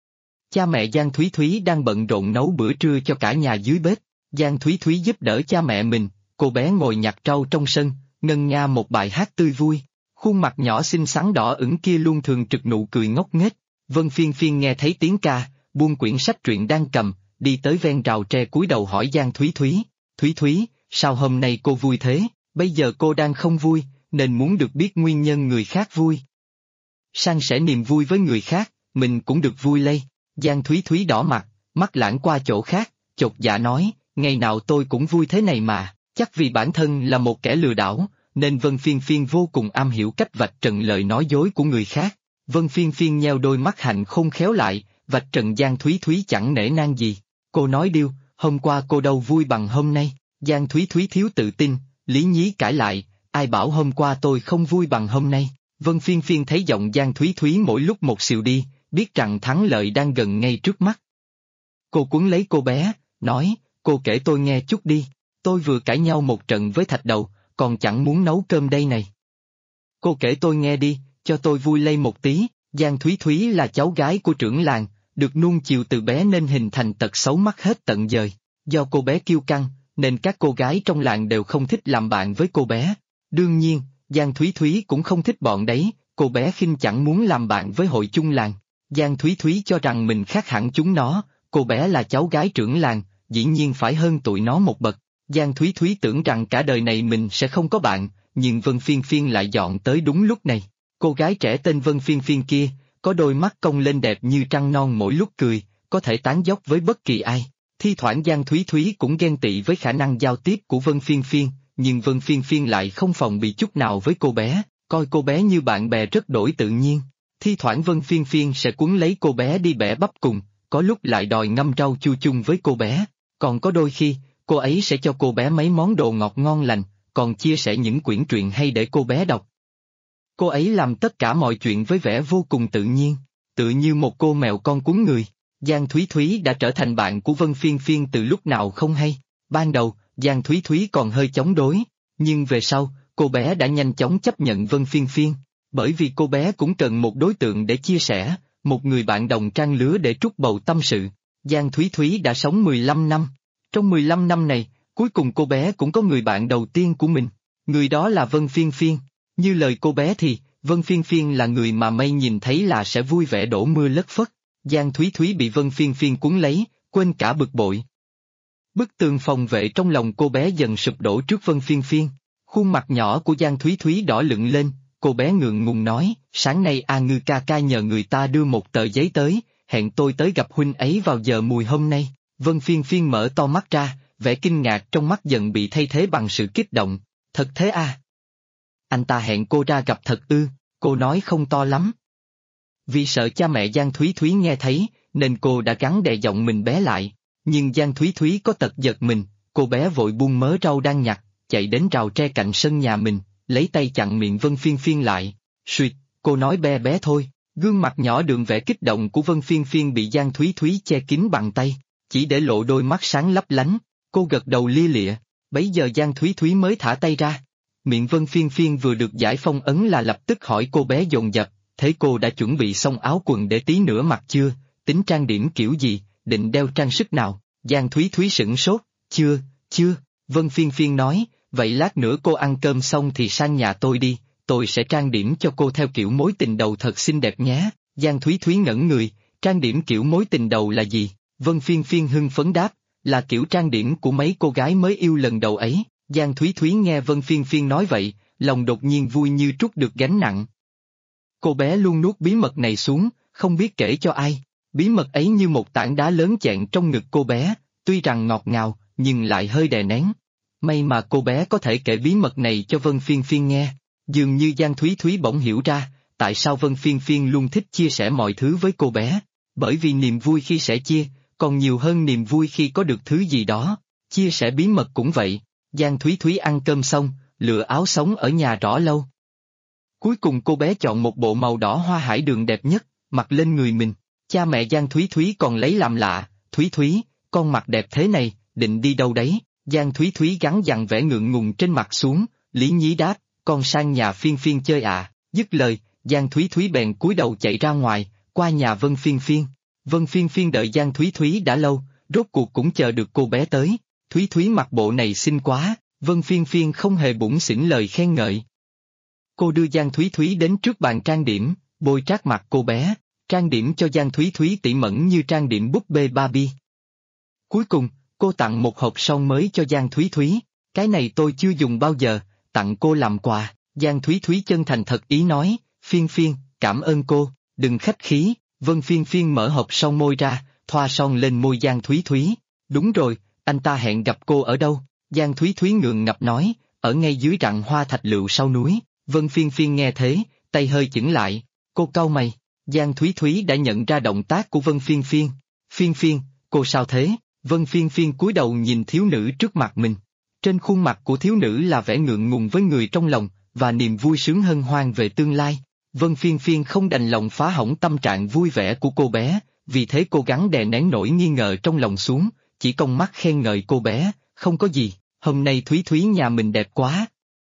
Cha mẹ Giang Thúy Thúy đang bận rộn nấu bữa trưa cho cả nhà dưới bếp. Giang Thúy Thúy giúp đỡ cha mẹ mình, cô bé ngồi nhặt rau trong sân, ngân nga một bài hát tươi vui. Khuôn mặt nhỏ xinh xắn đỏ ửng kia luôn thường trực nụ cười ngốc nghếch. Vân Phiên Phiên nghe thấy tiếng ca, buông quyển sách truyện đang cầm, đi tới ven rào tre cúi đầu hỏi Giang Thúy Thúy, Thúy Thúy, sao hôm nay cô vui thế? Bây giờ cô đang không vui, nên muốn được biết nguyên nhân người khác vui. San sẻ niềm vui với người khác, mình cũng được vui lây. Giang Thúy Thúy đỏ mặt, mắt lãng qua chỗ khác, chột dạ nói, ngày nào tôi cũng vui thế này mà, chắc vì bản thân là một kẻ lừa đảo, nên Vân Phiên Phiên vô cùng am hiểu cách vạch trần lời nói dối của người khác. Vân Phiên Phiên nheo đôi mắt hạnh khôn khéo lại, vạch trần Giang Thúy Thúy chẳng nể nang gì. Cô nói điêu, hôm qua cô đâu vui bằng hôm nay. Giang Thúy Thúy thiếu tự tin, lý nhí cãi lại, ai bảo hôm qua tôi không vui bằng hôm nay. Vân Phiên Phiên thấy giọng Giang Thúy Thúy mỗi lúc một xìu đi, biết rằng thắng lợi đang gần ngay trước mắt. Cô quấn lấy cô bé, nói, cô kể tôi nghe chút đi, tôi vừa cãi nhau một trận với Thạch Đầu, còn chẳng muốn nấu cơm đây này. Cô kể tôi nghe đi, cho tôi vui lây một tí. Giang Thúy Thúy là cháu gái của trưởng làng, được nuông chiều từ bé nên hình thành tật xấu mắt hết tận dời. Do cô bé kiêu căng, nên các cô gái trong làng đều không thích làm bạn với cô bé. Đương nhiên, Giang Thúy Thúy cũng không thích bọn đấy, cô bé khinh chẳng muốn làm bạn với hội chung làng. Giang Thúy Thúy cho rằng mình khác hẳn chúng nó, cô bé là cháu gái trưởng làng, dĩ nhiên phải hơn tụi nó một bậc. Giang Thúy Thúy tưởng rằng cả đời này mình sẽ không có bạn, nhưng Vân Phiên Phiên lại dọn tới đúng lúc này. Cô gái trẻ tên Vân Phiên Phiên kia, có đôi mắt cong lên đẹp như trăng non mỗi lúc cười, có thể tán dóc với bất kỳ ai. Thi thoảng Giang Thúy Thúy cũng ghen tị với khả năng giao tiếp của Vân Phiên Phiên, nhưng Vân Phiên Phiên lại không phòng bị chút nào với cô bé, coi cô bé như bạn bè rất đổi tự nhiên. Thi thoảng Vân Phiên Phiên sẽ quấn lấy cô bé đi bẻ bắp cùng, có lúc lại đòi ngâm rau chua chung với cô bé, còn có đôi khi, cô ấy sẽ cho cô bé mấy món đồ ngọt ngon lành, còn chia sẻ những quyển truyện hay để cô bé đọc. Cô ấy làm tất cả mọi chuyện với vẻ vô cùng tự nhiên, tự như một cô mèo con cuốn người. Giang Thúy Thúy đã trở thành bạn của Vân Phiên Phiên từ lúc nào không hay. Ban đầu, Giang Thúy Thúy còn hơi chống đối, nhưng về sau, cô bé đã nhanh chóng chấp nhận Vân Phiên Phiên, bởi vì cô bé cũng cần một đối tượng để chia sẻ, một người bạn đồng trang lứa để trút bầu tâm sự. Giang Thúy Thúy đã sống 15 năm. Trong 15 năm này, cuối cùng cô bé cũng có người bạn đầu tiên của mình. Người đó là Vân Phiên Phiên. Như lời cô bé thì, Vân Phiên Phiên là người mà Mây nhìn thấy là sẽ vui vẻ đổ mưa lất phất. Giang Thúy Thúy bị Vân Phiên Phiên cuốn lấy, quên cả bực bội. Bức tường phòng vệ trong lòng cô bé dần sụp đổ trước Vân Phiên Phiên. Khuôn mặt nhỏ của Giang Thúy Thúy đỏ lựng lên, cô bé ngượng ngùng nói, sáng nay A Ngư ca ca nhờ người ta đưa một tờ giấy tới, hẹn tôi tới gặp huynh ấy vào giờ mùi hôm nay. Vân Phiên Phiên mở to mắt ra, vẻ kinh ngạc trong mắt dần bị thay thế bằng sự kích động. Thật thế à? Anh ta hẹn cô ra gặp thật ư? Cô nói không to lắm. Vì sợ cha mẹ Giang Thúy Thúy nghe thấy, nên cô đã gắng đè giọng mình bé lại. Nhưng Giang Thúy Thúy có tật giật mình, cô bé vội buông mớ rau đang nhặt, chạy đến rào tre cạnh sân nhà mình, lấy tay chặn miệng Vân Phiên Phiên lại. Suýt, cô nói bé bé thôi. Gương mặt nhỏ đượm vẻ kích động của Vân Phiên Phiên bị Giang Thúy Thúy che kín bằng tay, chỉ để lộ đôi mắt sáng lấp lánh. Cô gật đầu lia lịa, bấy giờ Giang Thúy Thúy mới thả tay ra. Miệng Vân Phiên Phiên vừa được giải phong ấn là lập tức hỏi cô bé dồn dập, thấy cô đã chuẩn bị xong áo quần để tí nữa mặc chưa, tính trang điểm kiểu gì, định đeo trang sức nào. Giang Thúy Thúy sửng sốt, chưa. Vân Phiên Phiên nói, vậy lát nữa cô ăn cơm xong thì sang nhà tôi đi, tôi sẽ trang điểm cho cô theo kiểu mối tình đầu thật xinh đẹp nhé. Giang Thúy Thúy ngẩn người, trang điểm kiểu mối tình đầu là gì? Vân Phiên Phiên hưng phấn đáp, là kiểu trang điểm của mấy cô gái mới yêu lần đầu ấy. Giang Thúy Thúy nghe Vân Phiên Phiên nói vậy, lòng đột nhiên vui như trút được gánh nặng. Cô bé luôn nuốt bí mật này xuống, không biết kể cho ai. Bí mật ấy như một tảng đá lớn chẹn trong ngực cô bé, tuy rằng ngọt ngào, nhưng lại hơi đè nén. May mà cô bé có thể kể bí mật này cho Vân Phiên Phiên nghe. Dường như Giang Thúy Thúy bỗng hiểu ra, tại sao Vân Phiên Phiên luôn thích chia sẻ mọi thứ với cô bé. Bởi vì niềm vui khi sẻ chia, còn nhiều hơn niềm vui khi có được thứ gì đó. Chia sẻ bí mật cũng vậy. Giang Thúy Thúy ăn cơm xong, lựa áo sống ở nhà rõ lâu. Cuối cùng cô bé chọn một bộ màu đỏ hoa hải đường đẹp nhất, mặc lên người mình. Cha mẹ Giang Thúy Thúy còn lấy làm lạ, Thúy Thúy, con mặc đẹp thế này, định đi đâu đấy? Giang Thúy Thúy gắng dằn vẻ ngượng ngùng trên mặt xuống, lý nhí đáp, con sang nhà Phiên Phiên chơi à. Dứt lời, Giang Thúy Thúy bèn cúi đầu chạy ra ngoài, qua nhà Vân Phiên Phiên. Vân Phiên Phiên đợi Giang Thúy Thúy đã lâu, rốt cuộc cũng chờ được cô bé tới. Thúy Thúy mặc bộ này xinh quá, Vân Phiên Phiên không hề bủn xỉn lời khen ngợi. Cô đưa Giang Thúy Thúy đến trước bàn trang điểm, bôi trát mặt cô bé, trang điểm cho Giang Thúy Thúy tỉ mẩn như trang điểm búp bê Barbie. Cuối cùng, cô tặng một hộp son mới cho Giang Thúy Thúy, cái này tôi chưa dùng bao giờ, tặng cô làm quà. Giang Thúy Thúy chân thành thật ý nói, Phiên Phiên, cảm ơn cô, đừng khách khí. Vân Phiên Phiên mở hộp son môi ra, thoa son lên môi Giang Thúy Thúy. Đúng rồi, anh ta hẹn gặp cô ở đâu? Giang Thúy Thúy ngượng ngập nói, ở ngay dưới rặng hoa thạch lựu sau núi. Vân Phiên Phiên nghe thế, tay hơi chững lại, cô cau mày. Giang Thúy Thúy đã nhận ra động tác của Vân Phiên Phiên. Phiên Phiên, cô sao thế? Vân Phiên Phiên cúi đầu nhìn thiếu nữ trước mặt mình. Trên khuôn mặt của thiếu nữ là vẻ ngượng ngùng với người trong lòng, và niềm vui sướng hân hoan về tương lai. Vân Phiên Phiên không đành lòng phá hỏng tâm trạng vui vẻ của cô bé, vì thế cố gắng đè nén nỗi nghi ngờ trong lòng xuống, chỉ cong mắt khen ngợi cô bé, không có gì, hôm nay Thúy Thúy nhà mình đẹp quá.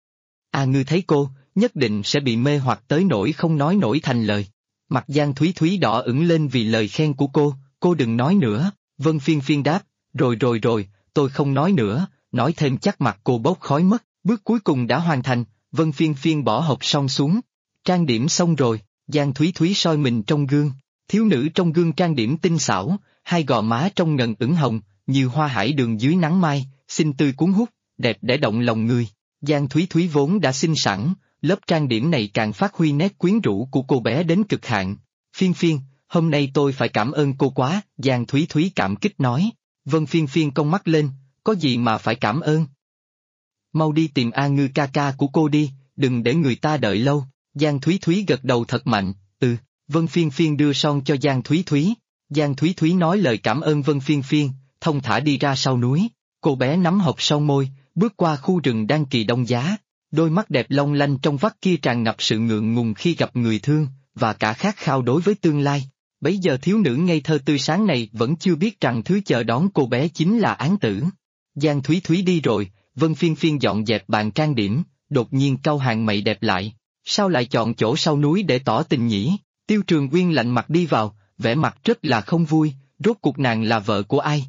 A Ngư thấy cô, nhất định sẽ bị mê hoặc tới nỗi không nói nổi thành lời. Mặt Giang Thúy Thúy đỏ ửng lên vì lời khen của cô đừng nói nữa. Vân Phiên Phiên đáp, rồi, tôi không nói nữa, nói thêm chắc mặt cô bốc khói mất. Bước cuối cùng đã hoàn thành, Vân Phiên Phiên bỏ hộp son xuống. Trang điểm xong rồi, Giang Thúy Thúy soi mình trong gương. Thiếu nữ trong gương trang điểm tinh xảo, hai gò má trong ngần ửng hồng, như hoa hải đường dưới nắng mai, xinh tươi cuốn hút, đẹp để động lòng người. Giang Thúy Thúy vốn đã xinh xắn, lớp trang điểm này càng phát huy nét quyến rũ của cô bé đến cực hạn. Phiên Phiên, hôm nay tôi phải cảm ơn cô quá, Giang Thúy Thúy cảm kích nói. Vân Phiên Phiên cong mắt lên, có gì mà phải cảm ơn? Mau đi tìm A Ngư ca ca của cô đi, đừng để người ta đợi lâu. Giang Thúy Thúy gật đầu thật mạnh, Vân Phiên Phiên đưa son cho Giang Thúy Thúy. Giang Thúy Thúy nói lời cảm ơn Vân Phiên Phiên, thông thả đi ra sau núi. Cô bé nắm hộp son môi, bước qua khu rừng đang kỳ đông giá. Đôi mắt đẹp long lanh trong vắt kia tràn ngập sự ngượng ngùng khi gặp người thương, và cả khát khao đối với tương lai. Bấy giờ thiếu nữ ngây thơ tươi sáng này vẫn chưa biết rằng thứ chờ đón cô bé chính là án tử. Giang Thúy Thúy đi rồi, Vân Phiên Phiên dọn dẹp bàn trang điểm, đột nhiên cau hàng mày đẹp lại. Sao lại chọn chỗ sau núi để tỏ tình nhỉ? Tiêu Trường Uyên lạnh mặt đi vào, vẻ mặt rất là không vui, rốt cuộc nàng là vợ của ai?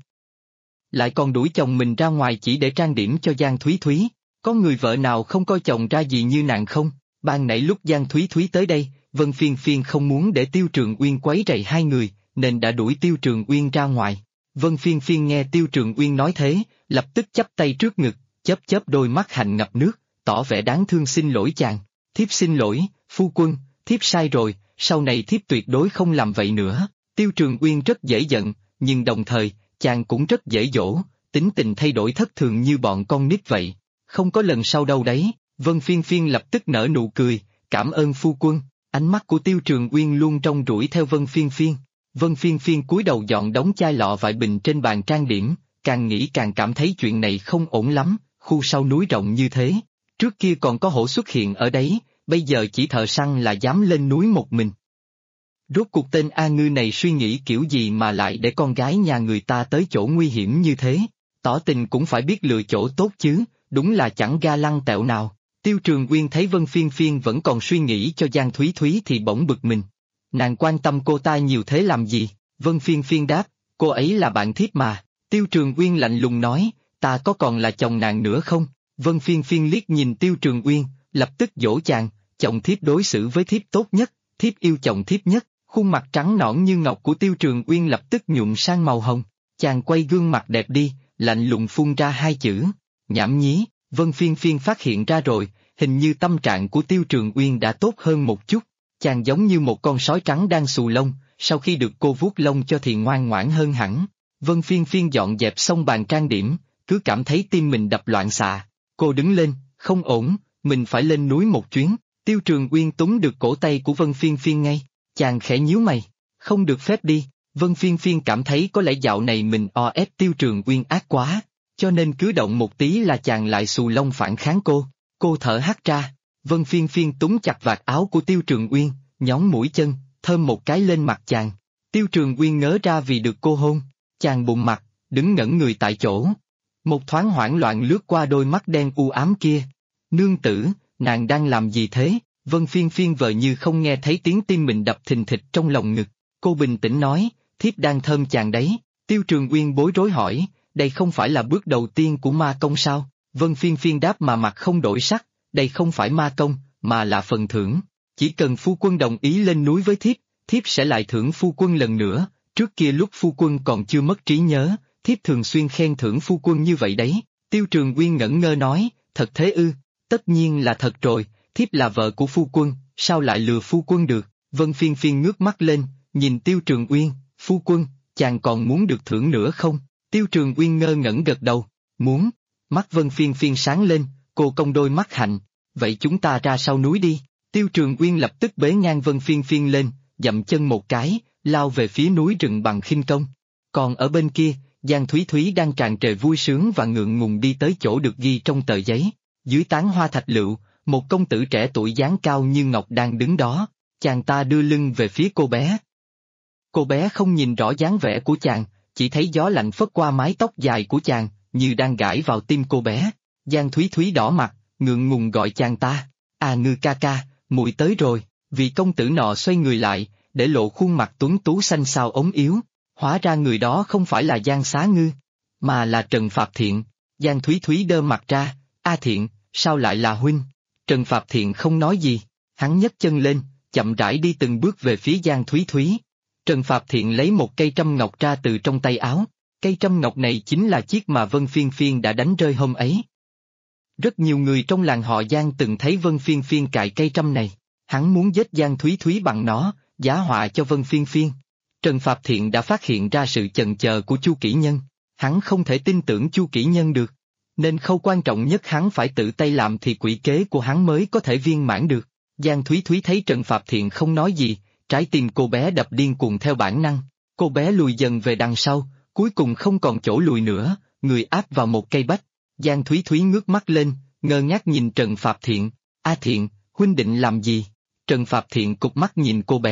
Lại còn đuổi chồng mình ra ngoài chỉ để trang điểm cho Giang Thúy Thúy. Có người vợ nào không coi chồng ra gì như nàng không? Ban nãy lúc Giang Thúy Thúy tới đây, Vân Phiên Phiên không muốn để Tiêu Trường Uyên quấy rầy hai người, nên đã đuổi Tiêu Trường Uyên ra ngoài. Vân Phiên Phiên nghe Tiêu Trường Uyên nói thế, lập tức chắp tay trước ngực, chớp chớp đôi mắt hạnh ngập nước, tỏ vẻ đáng thương xin lỗi chàng. Thiếp xin lỗi, phu quân, thiếp sai rồi, sau này thiếp tuyệt đối không làm vậy nữa. Tiêu Trường Uyên rất dễ giận, nhưng đồng thời, chàng cũng rất dễ dỗ, tính tình thay đổi thất thường như bọn con nít vậy. Không có lần sau đâu đấy. Vân Phiên Phiên lập tức nở nụ cười, cảm ơn phu quân. Ánh mắt của Tiêu Trường Uyên luôn trông rủi theo Vân Phiên Phiên. Vân Phiên Phiên cúi đầu dọn đống chai lọ vại bình trên bàn trang điểm, càng nghĩ càng cảm thấy chuyện này không ổn lắm, khu sau núi rộng như thế. Trước kia còn có hổ xuất hiện ở đấy, bây giờ chỉ thợ săn là dám lên núi một mình. Rốt cuộc tên A Ngư này suy nghĩ kiểu gì mà lại để con gái nhà người ta tới chỗ nguy hiểm như thế, tỏ tình cũng phải biết lựa chỗ tốt chứ, đúng là chẳng ga lăng tẹo nào. Tiêu Trường Uyên thấy Vân Phiên Phiên vẫn còn suy nghĩ cho Giang Thúy Thúy thì bỗng bực mình. Nàng quan tâm cô ta nhiều thế làm gì? Vân Phiên Phiên đáp, cô ấy là bạn thiếp mà. Tiêu Trường Uyên lạnh lùng nói, ta có còn là chồng nàng nữa không? Vân Phiên Phiên liếc nhìn Tiêu Trường Uyên, lập tức dỗ chàng, chồng thiếp đối xử với thiếp tốt nhất, thiếp yêu chồng thiếp nhất. Khuôn mặt trắng nõn như ngọc của Tiêu Trường Uyên lập tức nhuộm sang màu hồng. Chàng quay gương mặt đẹp đi, lạnh lùng phun ra hai chữ, nhảm nhí. Vân Phiên Phiên phát hiện ra rồi, hình như tâm trạng của Tiêu Trường Uyên đã tốt hơn một chút. Chàng giống như một con sói trắng đang xù lông, sau khi được cô vuốt lông cho thì ngoan ngoãn hơn hẳn. Vân Phiên Phiên dọn dẹp xong bàn trang điểm, cứ cảm thấy tim mình đập loạn xạ. Cô đứng lên, không ổn, mình phải lên núi một chuyến. Tiêu Trường Uyên túm được cổ tay của Vân Phiên Phiên ngay. Chàng khẽ nhíu mày, không được phép đi. Vân Phiên Phiên cảm thấy có lẽ dạo này mình ép Tiêu Trường Uyên ác quá, cho nên cứ động một tí là chàng lại xù lông phản kháng cô. Cô thở hắt ra, Vân Phiên Phiên túm chặt vạt áo của Tiêu Trường Uyên, nhón mũi chân, thơm một cái lên mặt chàng. Tiêu Trường Uyên ngớ ra vì được cô hôn, chàng bụng mặt, đứng ngẩn người tại chỗ. Một thoáng hoảng loạn lướt qua đôi mắt đen u ám kia. Nương tử, nàng đang làm gì thế? Vân Phiên Phiên vờ như không nghe thấy tiếng tim mình đập thình thịch trong lòng ngực. Cô bình tĩnh nói, thiếp đang thơm chàng đấy. Tiêu Trường Uyên bối rối hỏi, đây không phải là bước đầu tiên của ma công sao? Vân Phiên Phiên đáp mà mặt không đổi sắc, đây không phải ma công, mà là phần thưởng. Chỉ cần phu quân đồng ý lên núi với thiếp, thiếp sẽ lại thưởng phu quân lần nữa. Trước kia lúc phu quân còn chưa mất trí nhớ, thiếp thường xuyên khen thưởng phu quân như vậy đấy. Tiêu Trường Uyên ngẩn ngơ nói, thật thế ư? Tất nhiên là thật rồi, thiếp là vợ của phu quân, sao lại lừa phu quân được? Vân Phiên Phiên ngước mắt lên, nhìn Tiêu Trường Uyên, phu quân, chàng còn muốn được thưởng nữa không? Tiêu Trường Uyên ngơ ngẩn gật đầu, muốn. Mắt Vân Phiên Phiên sáng lên, cô cong đôi mắt hạnh, vậy chúng ta ra sau núi đi. Tiêu Trường Uyên lập tức bế ngang Vân Phiên Phiên lên, dậm chân một cái, lao về phía núi rừng bằng khinh công. Còn ở bên kia, Giang Thúy Thúy đang tràn trề vui sướng và ngượng ngùng đi tới chỗ được ghi trong tờ giấy. Dưới tán hoa thạch lựu, một công tử trẻ tuổi dáng cao như ngọc đang đứng đó, chàng ta đưa lưng về phía cô bé. Cô bé không nhìn rõ dáng vẻ của chàng, chỉ thấy gió lạnh phất qua mái tóc dài của chàng, như đang gãi vào tim cô bé. Giang Thúy Thúy đỏ mặt, ngượng ngùng gọi chàng ta, à Ngư ca ca, muội tới rồi. Vị công tử nọ xoay người lại, để lộ khuôn mặt tuấn tú xanh xao ốm yếu. Hóa ra người đó không phải là Giang Xá Ngư, mà là Trần Phạp Thiện. Giang Thúy Thúy đơ mặt ra, a Thiện, sao lại là huynh? Trần Phạp Thiện không nói gì, hắn nhấc chân lên, chậm rãi đi từng bước về phía Giang Thúy Thúy. Trần Phạp Thiện lấy một cây trâm ngọc ra từ trong tay áo, cây trâm ngọc này chính là chiếc mà Vân Phiên Phiên đã đánh rơi hôm ấy. Rất nhiều người trong làng họ Giang từng thấy Vân Phiên Phiên cài cây trâm này, hắn muốn giết Giang Thúy Thúy bằng nó, giá họa cho Vân Phiên Phiên. Trần Phạp Thiện đã phát hiện ra sự chần chờ của Chu Kỷ Nhân, hắn không thể tin tưởng Chu Kỷ Nhân được, nên khâu quan trọng nhất hắn phải tự tay làm thì quỷ kế của hắn mới có thể viên mãn được. Giang Thúy Thúy thấy Trần Phạp Thiện không nói gì, trái tim cô bé đập điên cuồng theo bản năng, cô bé lùi dần về đằng sau, cuối cùng không còn chỗ lùi nữa, người áp vào một cây bách. Giang Thúy Thúy ngước mắt lên, ngơ ngác nhìn Trần Phạp Thiện, a Thiện, huynh định làm gì? Trần Phạp Thiện cụp mắt nhìn cô bé,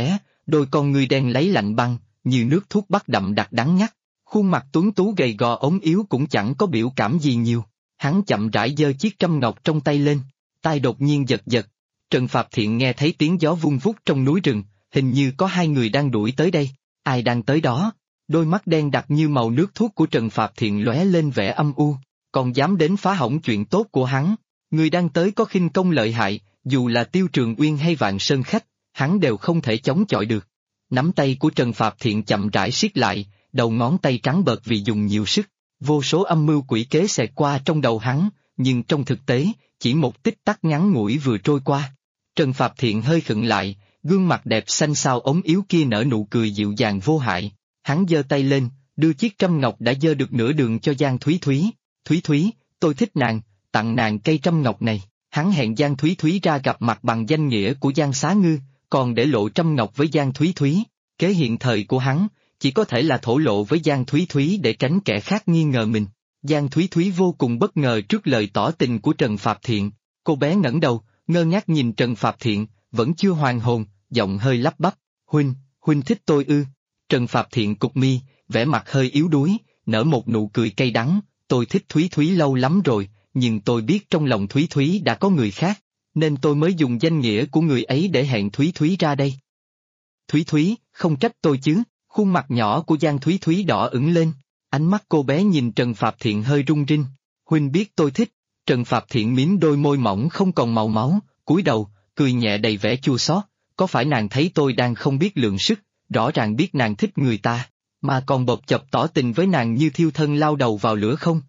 đôi con ngươi đen lấy lạnh băng, như nước thuốc bắc đậm đặc đắng ngắt. Khuôn mặt tuấn tú gầy gò ốm yếu cũng chẳng có biểu cảm gì nhiều. Hắn chậm rãi giơ chiếc trâm ngọc trong tay lên, tai đột nhiên giật giật. Trần Phạp Thiện nghe thấy tiếng gió vun vút trong núi rừng, hình như có hai người đang đuổi tới đây. Ai đang tới đó? Đôi mắt đen đặc như màu nước thuốc của Trần Phạp Thiện lóe lên vẻ âm u, còn dám đến phá hỏng chuyện tốt của hắn. Người đang tới có khinh công lợi hại, dù là Tiêu Trường Uyên hay Vạn Sơn Khách, hắn đều không thể chống chọi được. Nắm tay của Trần Phạp Thiện chậm rãi siết lại, đầu ngón tay trắng bợt vì dùng nhiều sức. Vô số âm mưu quỷ kế xẹt qua trong đầu hắn, nhưng trong thực tế, chỉ một tích tắc ngắn ngủi vừa trôi qua. Trần Phạp Thiện hơi khựng lại, gương mặt đẹp xanh xao ốm yếu kia nở nụ cười dịu dàng vô hại. Hắn giơ tay lên, đưa chiếc trâm ngọc đã giơ được nửa đường cho Giang Thúy Thúy. Thúy Thúy, tôi thích nàng, tặng nàng cây trâm ngọc này. Hắn hẹn Giang Thúy Thúy ra gặp mặt bằng danh nghĩa của Giang Xá Ngư, còn để lộ trâm ngọc với Giang Thúy Thúy. Kế hiện thời của hắn, chỉ có thể là thổ lộ với Giang Thúy Thúy để tránh kẻ khác nghi ngờ mình. Giang Thúy Thúy vô cùng bất ngờ trước lời tỏ tình của Trần Phạp Thiện. Cô bé ngẩng đầu, ngơ ngác nhìn Trần Phạp Thiện, vẫn chưa hoàn hồn, giọng hơi lắp bắp. Huynh thích tôi ư? Trần Phạp Thiện cụp mi, vẻ mặt hơi yếu đuối, nở một nụ cười cay đắng. Tôi thích Thúy Thúy lâu lắm rồi, nhưng tôi biết trong lòng Thúy Thúy đã có người khác, nên tôi mới dùng danh nghĩa của người ấy để hẹn Thúy Thúy ra đây. Thúy Thúy, không trách tôi chứ? Khuôn mặt nhỏ của Giang Thúy Thúy đỏ ửng lên, ánh mắt cô bé nhìn Trần Phạp Thiện hơi rung rinh. Huynh biết tôi thích. Trần Phạp Thiện mím đôi môi mỏng không còn màu máu, cúi đầu, cười nhẹ đầy vẻ chua xót. Có phải nàng thấy tôi đang không biết lượng sức, rõ ràng biết nàng thích người ta, mà còn bộp chộp tỏ tình với nàng như thiêu thân lao đầu vào lửa không?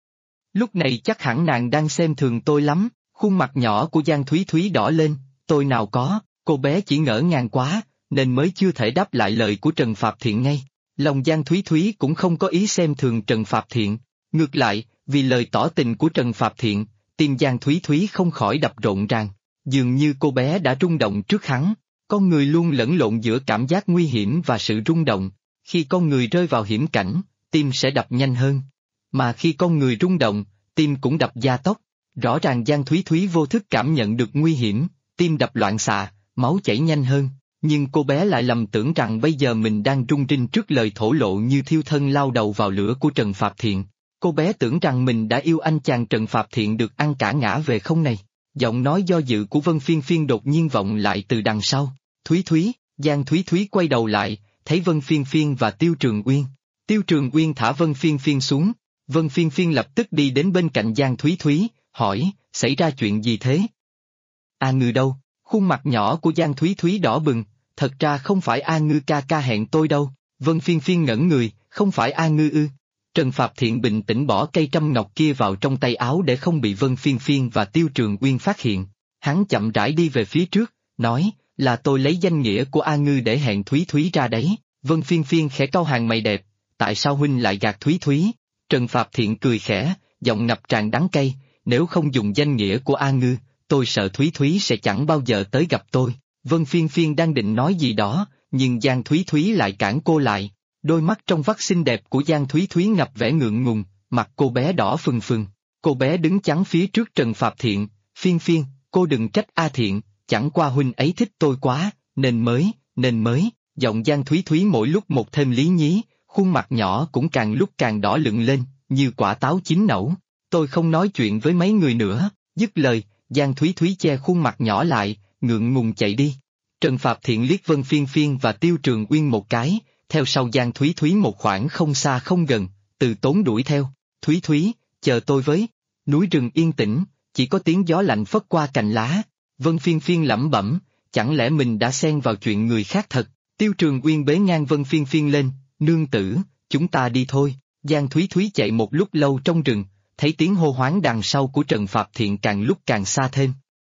Lúc này chắc hẳn nàng đang xem thường tôi lắm. Khuôn mặt nhỏ của Giang Thúy Thúy đỏ lên. Tôi nào có, cô bé chỉ ngỡ ngàng quá, nên mới chưa thể đáp lại lời của Trần Phạp Thiện ngay. Lòng Giang Thúy Thúy cũng không có ý xem thường Trần Phạp Thiện. Ngược lại, vì lời tỏ tình của Trần Phạp Thiện, tim Giang Thúy Thúy không khỏi đập rộn ràng. Dường như cô bé đã rung động trước hắn. Con người luôn lẫn lộn giữa cảm giác nguy hiểm và sự rung động. Khi con người rơi vào hiểm cảnh, tim sẽ đập nhanh hơn. Mà khi con người rung động, tim cũng đập gia tốc. Rõ ràng Giang Thúy Thúy vô thức cảm nhận được nguy hiểm, tim đập loạn xạ, máu chảy nhanh hơn. Nhưng cô bé lại lầm tưởng rằng bây giờ mình đang rung rinh trước lời thổ lộ như thiêu thân lao đầu vào lửa của Trần Phạp Thiện. Cô bé tưởng rằng mình đã yêu anh chàng Trần Phạp Thiện được ăn cả ngã về không này. Giọng nói do dự của Vân Phiên Phiên đột nhiên vọng lại từ đằng sau. Thúy Thúy, Giang Thúy Thúy quay đầu lại, thấy Vân Phiên Phiên và Tiêu Trường Uyên. Tiêu Trường Uyên thả Vân Phiên Phiên xuống. Vân Phiên Phiên lập tức đi đến bên cạnh Giang Thúy Thúy, hỏi, xảy ra chuyện gì thế? A Ngư đâu? Khuôn mặt nhỏ của Giang Thúy Thúy đỏ bừng, thật ra không phải A Ngư ca ca hẹn tôi đâu. Vân Phiên Phiên ngẩn người, không phải A Ngư ư? Trần Phạp Thiện bình tĩnh bỏ cây trâm ngọc kia vào trong tay áo để không bị Vân Phiên Phiên và Tiêu Trường Uyên phát hiện. Hắn chậm rãi đi về phía trước, nói, là tôi lấy danh nghĩa của A Ngư để hẹn Thúy Thúy ra đấy. Vân Phiên Phiên khẽ cau hàng mày đẹp, tại sao huynh lại gạt Thúy Thúy? Trần Phạp Thiện cười khẽ, giọng ngập tràn đắng cay, nếu không dùng danh nghĩa của A Ngư, tôi sợ Thúy Thúy sẽ chẳng bao giờ tới gặp tôi. Vân Phiên Phiên đang định nói gì đó, nhưng Giang Thúy Thúy lại cản cô lại. Đôi mắt trong vắt xinh đẹp của Giang Thúy Thúy ngập vẻ ngượng ngùng, mặt cô bé đỏ phừng phừng. Cô bé đứng chắn phía trước Trần Phạp Thiện, Phiên Phiên, cô đừng trách A Thiện, chẳng qua huynh ấy thích tôi quá, nên mới, giọng Giang Thúy Thúy mỗi lúc một thêm lý nhí, khuôn mặt nhỏ cũng càng lúc càng đỏ lựng lên, như quả táo chín nẩu. Tôi không nói chuyện với mấy người nữa, dứt lời, Giang Thúy Thúy che khuôn mặt nhỏ lại, ngượng ngùng chạy đi. Trần Phạp Thiện liếc Vân Phiên Phiên và Tiêu Trường Uyên một cái, theo sau Giang Thúy Thúy một khoảng không xa không gần, từ tốn đuổi theo. Thúy Thúy, chờ tôi với. Núi rừng yên tĩnh, chỉ có tiếng gió lạnh phất qua cành lá. Vân Phiên Phiên lẩm bẩm, chẳng lẽ mình đã xen vào chuyện người khác thật? Tiêu Trường Uyên bế ngang Vân Phiên Phiên lên, nương tử, chúng ta đi thôi. Giang Thúy Thúy chạy một lúc lâu trong rừng, thấy tiếng hô hoáng đằng sau của Trần Phạp Thiện càng lúc càng xa thêm.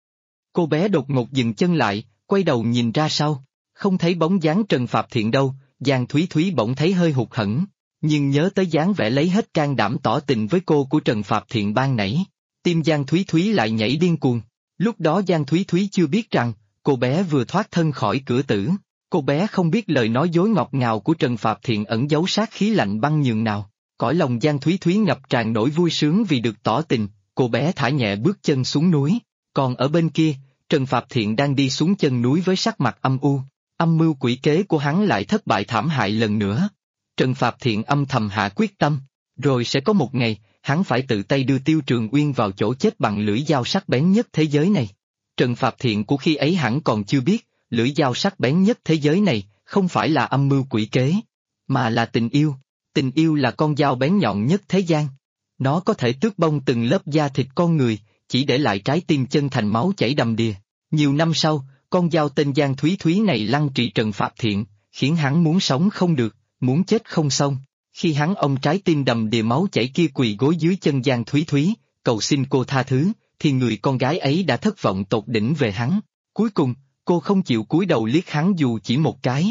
Cô bé đột ngột dừng chân lại, quay đầu nhìn ra sau, không thấy bóng dáng Trần Phạp Thiện đâu. Giang Thúy Thúy bỗng thấy hơi hụt hẫng, nhưng nhớ tới dáng vẻ lấy hết can đảm tỏ tình với cô của Trần Phạp Thiện ban nãy, tim Giang Thúy Thúy lại nhảy điên cuồng. Lúc đó Giang Thúy Thúy chưa biết rằng, cô bé vừa thoát thân khỏi cửa tử. Cô bé không biết lời nói dối ngọt ngào của Trần Phạp Thiện ẩn giấu sát khí lạnh băng nhường nào. Cõi lòng Giang Thúy Thúy ngập tràn nỗi vui sướng vì được tỏ tình, cô bé thả nhẹ bước chân xuống núi. Còn ở bên kia, Trần Phạp Thiện đang đi xuống chân núi với sắc mặt âm u. Âm mưu quỷ kế của hắn lại thất bại thảm hại lần nữa. Trần Phạt Thiện âm thầm hạ quyết tâm, rồi sẽ có một ngày, hắn phải tự tay đưa Tiêu Trường Uyên vào chỗ chết bằng lưỡi dao sắc bén nhất thế giới này. Trần Phạt Thiện của khi ấy hẳn còn chưa biết, lưỡi dao sắc bén nhất thế giới này, không phải là âm mưu quỷ kế, mà là tình yêu. Tình yêu là con dao bén nhọn nhất thế gian. Nó có thể tước bông từng lớp da thịt con người, chỉ để lại trái tim chân thành máu chảy đầm đìa. Nhiều năm sau, con dao tên Giang Thúy Thúy này lăng trị Trần Phạt Thiện, khiến hắn muốn sống không được, muốn chết không xong. Khi hắn ôm trái tim đầm đìa máu chảy kia quỳ gối dưới chân Giang Thúy Thúy, cầu xin cô tha thứ, thì người con gái ấy đã thất vọng tột đỉnh về hắn. Cuối cùng, cô không chịu cúi đầu liếc hắn dù chỉ một cái.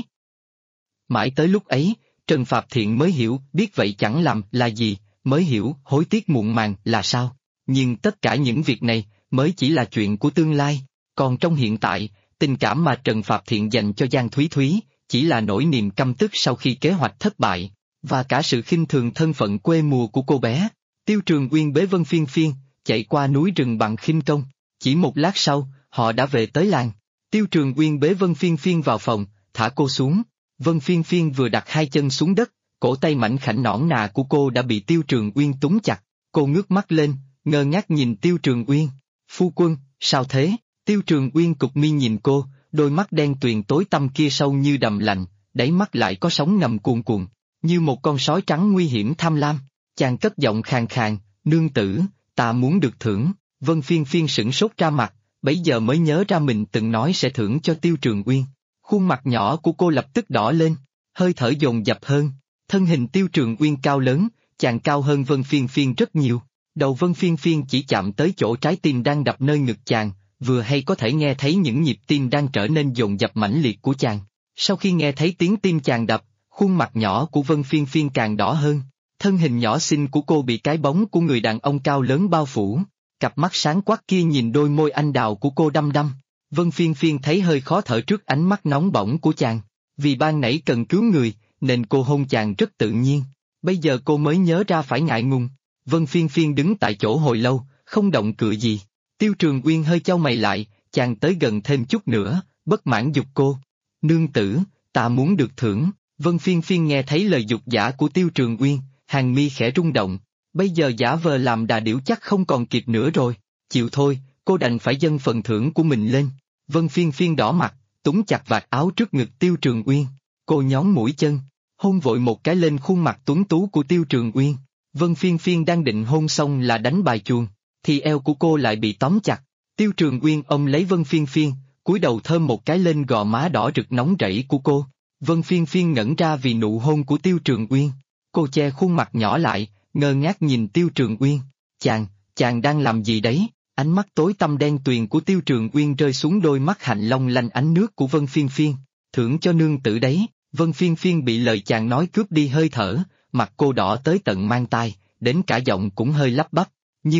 Mãi tới lúc ấy, Trần Phạt Thiện mới hiểu biết vậy chẳng làm là gì, mới hiểu hối tiếc muộn màng là sao. Nhưng tất cả những việc này mới chỉ là chuyện của tương lai, còn trong hiện tại, tình cảm mà Trần Phạt Thiện dành cho Giang Thúy Thúy chỉ là nỗi niềm căm tức sau khi kế hoạch thất bại, và cả sự khinh thường thân phận quê mùa của cô bé. Tiêu Trường Uyên bế Vân Phiên Phiên, chạy qua núi rừng bằng khinh công, chỉ một lát sau, họ đã về tới làng. Tiêu Trường Uyên bế Vân Phiên Phiên vào phòng, thả cô xuống. Vân Phiên Phiên vừa đặt hai chân xuống đất, cổ tay mảnh khảnh nõn nà của cô đã bị Tiêu Trường Uyên túm chặt. Cô ngước mắt lên, ngơ ngác nhìn Tiêu Trường Uyên. Phu quân, sao thế? Tiêu Trường Uyên cụp mi nhìn cô, đôi mắt đen tuyền tối tăm kia sâu như đầm lạnh, đáy mắt lại có sóng ngầm cuồn cuộn, như một con sói trắng nguy hiểm tham lam. Chàng cất giọng khàn khàn, nương tử, ta muốn được thưởng. Vân Phiên Phiên sửng sốt ra mặt, bấy giờ mới nhớ ra mình từng nói sẽ thưởng cho Tiêu Trường Uyên. Khuôn mặt nhỏ của cô lập tức đỏ lên, hơi thở dồn dập hơn. Thân hình Tiêu Trường Uyên cao lớn, chàng cao hơn Vân Phiên Phiên rất nhiều. Đầu Vân Phiên Phiên chỉ chạm tới chỗ trái tim đang đập nơi ngực chàng, vừa hay có thể nghe thấy những nhịp tim đang trở nên dồn dập mãnh liệt của chàng. Sau khi nghe thấy tiếng tim chàng đập, khuôn mặt nhỏ của Vân Phiên Phiên càng đỏ hơn. Thân hình nhỏ xinh của cô bị cái bóng của người đàn ông cao lớn bao phủ. Cặp mắt sáng quắc kia nhìn đôi môi anh đào của cô đăm đăm. Vân Phiên Phiên thấy hơi khó thở trước ánh mắt nóng bỏng của chàng. Vì ban nãy cần cứu người, nên cô hôn chàng rất tự nhiên. Bây giờ cô mới nhớ ra phải ngại ngùng. Vân Phiên Phiên đứng tại chỗ hồi lâu, không động cựa gì. Tiêu Trường Uyên hơi chau mày lại, chàng tới gần thêm chút nữa, bất mãn giục cô. Nương tử, ta muốn được thưởng. Vân Phiên Phiên nghe thấy lời giục giả của Tiêu Trường Uyên, hàng mi khẽ rung động. Bây giờ giả vờ làm đà điểu chắc không còn kịp nữa rồi. Chịu thôi, cô đành phải dâng phần thưởng của mình lên. Vân Phiên Phiên đỏ mặt, túm chặt vạt áo trước ngực Tiêu Trường Uyên. Cô nhón mũi chân, hôn vội một cái lên khuôn mặt tuấn tú của Tiêu Trường Uyên. Vân Phiên Phiên đang định hôn xong là đánh bài chuông, thì eo của cô lại bị tóm chặt. Tiêu Trường Uyên ôm lấy Vân Phiên Phiên, cúi đầu thơm một cái lên gò má đỏ rực nóng rẫy của cô. Vân Phiên Phiên ngẩn ra vì nụ hôn của Tiêu Trường Uyên. Cô che khuôn mặt nhỏ lại, ngơ ngác nhìn Tiêu Trường Uyên. Chàng đang làm gì đấy? Ánh mắt tối tăm đen tuyền của Tiêu Trường Uyên rơi xuống đôi mắt hạnh long lanh ánh nước của Vân Phiên Phiên. Thưởng cho nương tử đấy. Vân Phiên Phiên bị lời chàng nói cướp đi hơi thở, mặt cô đỏ tới tận mang tai, đến cả giọng cũng hơi lắp bắp.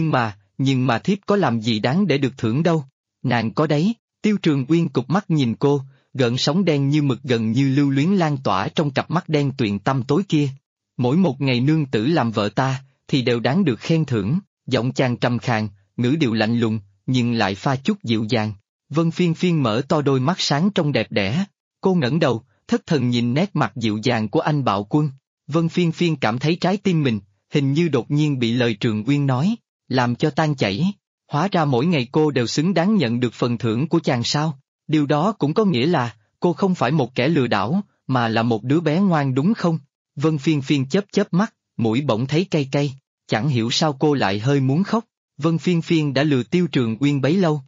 Nhưng mà thiếp có làm gì đáng để được thưởng đâu. Nàng có đấy. Tiêu Trường Uyên cụp mắt nhìn cô, gợn sóng đen như mực gần như lưu luyến lan tỏa trong cặp mắt đen tuyền tăm tối kia. Mỗi một ngày nương tử làm vợ ta, thì đều đáng được khen thưởng. Giọng chàng trầm khàn, ngữ điệu lạnh lùng, nhưng lại pha chút dịu dàng. Vân Phiên Phiên mở to đôi mắt sáng trong đẹp đẽ. Cô ngẩng đầu, thất thần nhìn nét mặt dịu dàng của anh bạo quân. Vân Phiên Phiên cảm thấy trái tim mình, hình như đột nhiên bị lời Trường Uyên nói, làm cho tan chảy. Hóa ra mỗi ngày cô đều xứng đáng nhận được phần thưởng của chàng sao? Điều đó cũng có nghĩa là, cô không phải một kẻ lừa đảo, mà là một đứa bé ngoan đúng không? Vân Phiên Phiên chớp chớp mắt, mũi bỗng thấy cay cay, chẳng hiểu sao cô lại hơi muốn khóc. Vân Phiên Phiên đã lừa Tiêu Trường Uyên bấy lâu.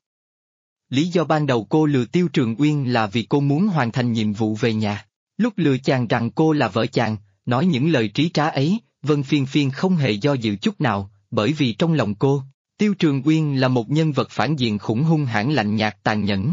Lý do ban đầu cô lừa Tiêu Trường Uyên là vì cô muốn hoàn thành nhiệm vụ về nhà. Lúc lừa chàng rằng cô là vợ chàng, nói những lời trí trá ấy, Vân Phiên Phiên không hề do dự chút nào, bởi vì trong lòng cô, Tiêu Trường Uyên là một nhân vật phản diện khủng hung hãn lạnh nhạt tàn nhẫn.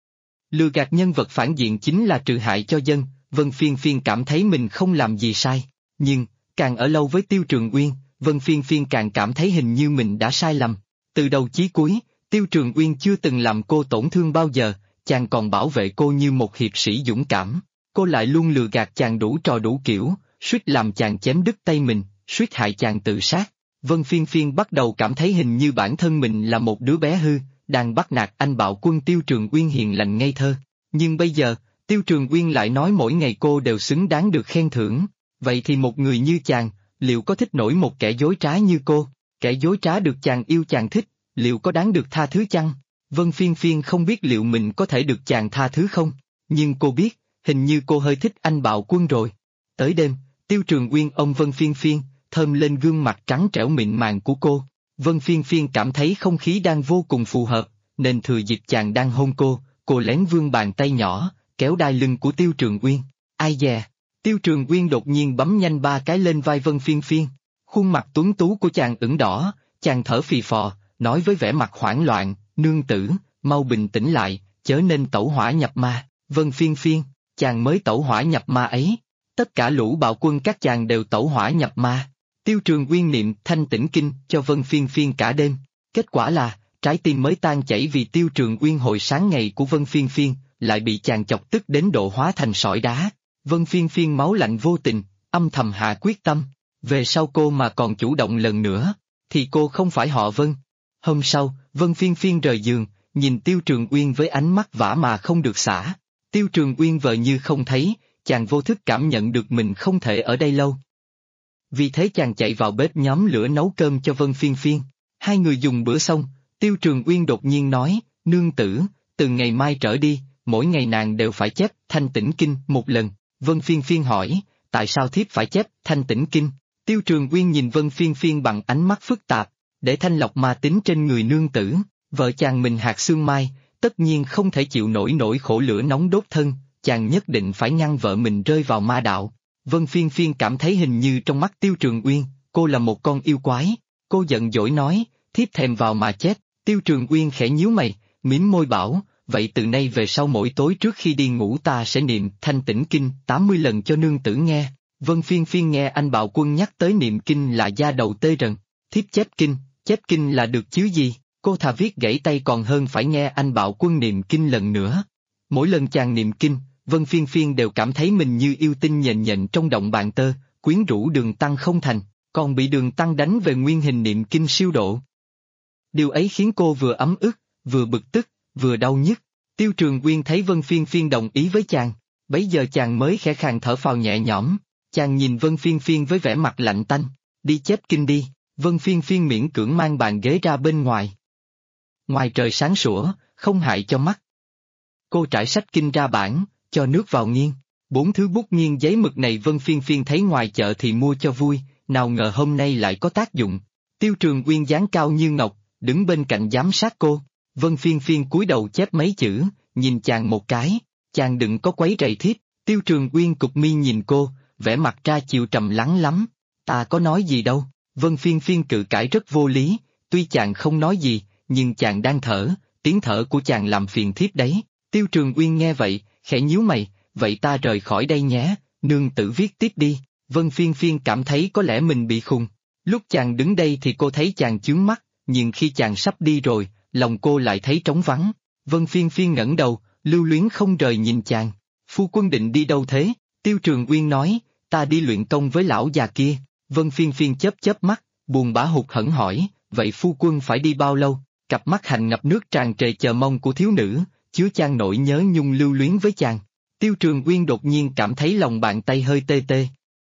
Lừa gạt nhân vật phản diện chính là trừ hại cho dân. Vân Phiên Phiên cảm thấy mình không làm gì sai, nhưng, càng ở lâu với Tiêu Trường Uyên, Vân Phiên Phiên càng cảm thấy hình như mình đã sai lầm. Từ đầu chí cuối, Tiêu Trường Uyên chưa từng làm cô tổn thương bao giờ, chàng còn bảo vệ cô như một hiệp sĩ dũng cảm. Cô lại luôn lừa gạt chàng đủ trò đủ kiểu, suýt làm chàng chém đứt tay mình, suýt hại chàng tự sát. Vân Phiên Phiên bắt đầu cảm thấy hình như bản thân mình là một đứa bé hư, đang bắt nạt anh bạo quân Tiêu Trường Uyên hiền lành ngây thơ. Nhưng bây giờ, Tiêu Trường Quyên lại nói mỗi ngày cô đều xứng đáng được khen thưởng, vậy thì một người như chàng, liệu có thích nổi một kẻ dối trá như cô? Kẻ dối trá được chàng yêu chàng thích, liệu có đáng được tha thứ chăng? Vân Phiên Phiên không biết liệu mình có thể được chàng tha thứ không, nhưng cô biết, hình như cô hơi thích anh Bạo Quân rồi. Tới đêm, Tiêu Trường Quyên ôm Vân Phiên Phiên, thơm lên gương mặt trắng trẻo mịn màng của cô. Vân Phiên Phiên cảm thấy không khí đang vô cùng phù hợp, nên thừa dịp chàng đang hôn cô lén vươn bàn tay nhỏ, kéo đai lưng của Tiêu Trường Quyên. Ai dè! Tiêu Trường Quyên đột nhiên bấm nhanh 3 cái lên vai Vân Phiên Phiên. Khuôn mặt tuấn tú của chàng ửng đỏ, chàng thở phì phò, nói với vẻ mặt hoảng loạn, nương tử, mau bình tĩnh lại, chớ nên tẩu hỏa nhập ma. Vân Phiên Phiên, chàng mới tẩu hỏa nhập ma ấy. Tất cả lũ bạo quân các chàng đều tẩu hỏa nhập ma. Tiêu Trường Quyên niệm thanh tĩnh kinh cho Vân Phiên Phiên cả đêm. Kết quả là, trái tim mới tan chảy vì Tiêu Trường Quyên hồi sáng ngày của Vân Phiên Phiên, lại bị chàng chọc tức đến độ hóa thành sỏi đá. Vân Phiên Phiên máu lạnh vô tình, âm thầm hạ quyết tâm. Về sau cô mà còn chủ động lần nữa, thì cô không phải họ Vân. Hôm sau, Vân Phiên Phiên rời giường, nhìn Tiêu Trường Uyên với ánh mắt vã mà không được xả. Tiêu Trường Uyên vờ như không thấy, chàng vô thức cảm nhận được mình không thể ở đây lâu. Vì thế chàng chạy vào bếp nhóm lửa nấu cơm cho Vân Phiên Phiên. Hai người dùng bữa xong, Tiêu Trường Uyên đột nhiên nói, nương tử, từ ngày mai trở đi, mỗi ngày nàng đều phải chép thanh tĩnh kinh một lần. Vân Phiên Phiên hỏi, tại sao thiếp phải chép thanh tĩnh kinh? Tiêu Trường Uyên nhìn Vân Phiên Phiên bằng ánh mắt phức tạp, để thanh lọc ma tính trên người nương tử, vợ chàng mình hạt xương mai, tất nhiên không thể chịu nổi nỗi khổ lửa nóng đốt thân, chàng nhất định phải ngăn vợ mình rơi vào ma đạo. Vân Phiên Phiên cảm thấy hình như trong mắt Tiêu Trường Uyên, cô là một con yêu quái, cô giận dỗi nói, thiếp thèm vào mà chết. Tiêu Trường Uyên khẽ nhíu mày, mím môi bảo, vậy từ nay về sau mỗi tối trước khi đi ngủ ta sẽ niệm thanh tĩnh kinh 80 lần cho nương tử nghe. Vân Phiên Phiên nghe anh Bạo Quân nhắc tới niệm kinh là da đầu tê rần, thiếp chép kinh là được chứ gì, cô thà viết gãy tay còn hơn phải nghe anh Bạo Quân niệm kinh lần nữa. Mỗi lần chàng niệm kinh, Vân Phiên Phiên đều cảm thấy mình như yêu tinh nhện nhện trong động bàn tơ, quyến rũ Đường Tăng không thành, còn bị Đường Tăng đánh về nguyên hình niệm kinh siêu độ. Điều ấy khiến cô vừa ấm ức, vừa bực tức, vừa đau nhức. Tiêu Trường Quyên thấy Vân Phiên Phiên đồng ý với chàng, bấy giờ chàng mới khẽ khàng thở phào nhẹ nhõm. Chàng nhìn Vân Phiên Phiên với vẻ mặt lạnh tanh, đi chép kinh đi. Vân Phiên Phiên miễn cưỡng mang bàn ghế ra bên ngoài. Ngoài trời sáng sủa, không hại cho mắt. Cô trải sách kinh ra bảng, cho nước vào nghiêng. 4 thứ bút nghiêng giấy mực này Vân Phiên Phiên thấy ngoài chợ thì mua cho vui, nào ngờ hôm nay lại có tác dụng. Tiêu Trường Quyên dáng cao như ngọc, đứng bên cạnh giám sát cô. Vân Phiên Phiên cúi đầu chép mấy chữ, nhìn chàng một cái, chàng đừng có quấy rầy thiếp. Tiêu Trường Quyên cụp mi nhìn cô, vẻ mặt ra chiều trầm lắng lắm. Ta có nói gì đâu. Vân Phiên Phiên cự cãi rất vô lý, tuy chàng không nói gì, nhưng chàng đang thở, tiếng thở của chàng làm phiền thiếp đấy. Tiêu Trường Uyên nghe vậy, khẽ nhíu mày, vậy ta rời khỏi đây nhé, nương tử viết tiếp đi. Vân Phiên Phiên cảm thấy có lẽ mình bị khùng. Lúc chàng đứng đây thì cô thấy chàng chướng mắt, nhưng khi chàng sắp đi rồi, lòng cô lại thấy trống vắng. Vân Phiên Phiên ngẩng đầu, lưu luyến không rời nhìn chàng. Phu quân định đi đâu thế? Tiêu Trường Uyên nói, ta đi luyện công với lão già kia. Vân Phiên Phiên chớp mắt, buồn bã hụt hẫng hỏi, vậy phu quân phải đi bao lâu? Cặp mắt hạnh ngập nước tràn trề chờ mong của thiếu nữ, chứa chan nỗi nhớ nhung lưu luyến với chàng. Tiêu Trường Uyên đột nhiên cảm thấy lòng bàn tay hơi tê tê.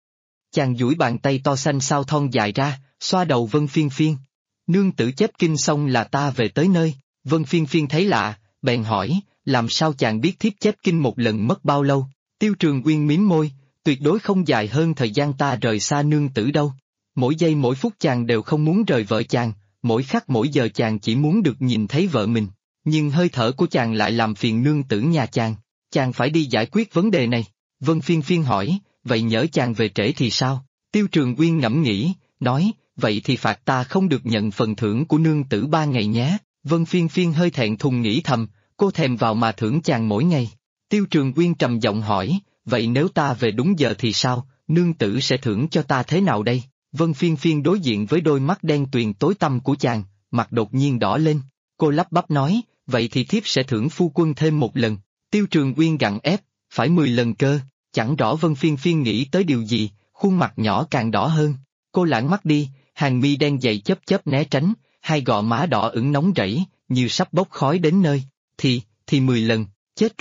Chàng duỗi bàn tay to xanh sao thon dài ra, xoa đầu Vân Phiên Phiên. Nương tử chép kinh xong là ta về tới nơi. Vân Phiên Phiên thấy lạ, bèn hỏi, làm sao chàng biết thiếp chép kinh một lần mất bao lâu? Tiêu Trường Uyên mím môi, tuyệt đối không dài hơn thời gian ta rời xa nương tử đâu. Mỗi giây mỗi phút chàng đều không muốn rời vợ chàng, mỗi khắc mỗi giờ chàng chỉ muốn được nhìn thấy vợ mình. Nhưng hơi thở của chàng lại làm phiền nương tử nhà chàng phải đi giải quyết vấn đề này. Vân Phiên Phiên hỏi, vậy nhỡ chàng về trễ thì sao? Tiêu Trường Uyên ngẫm nghĩ, nói, vậy thì phạt ta không được nhận phần thưởng của nương tử 3 ngày nhé. Vân Phiên Phiên hơi thẹn thùng nghĩ thầm, cô thèm vào mà thưởng chàng mỗi ngày. Tiêu Trường Uyên trầm giọng hỏi, vậy nếu ta về đúng giờ thì sao, nương tử sẽ thưởng cho ta thế nào đây? Vân Phiên Phiên đối diện với đôi mắt đen tuyền tối tăm của chàng, mặt đột nhiên đỏ lên. Cô lắp bắp nói, vậy thì thiếp sẽ thưởng phu quân thêm 1 lần. Tiêu Trường Uyên gặng ép, phải 10 lần cơ. Chẳng rõ Vân Phiên Phiên nghĩ tới điều gì, khuôn mặt nhỏ càng đỏ hơn. Cô lãng mắt đi, hàng mi đen dày chớp né tránh, hai gò má đỏ ửng nóng rẫy, như sắp bốc khói đến nơi. Thì 10 lần, chết rồi,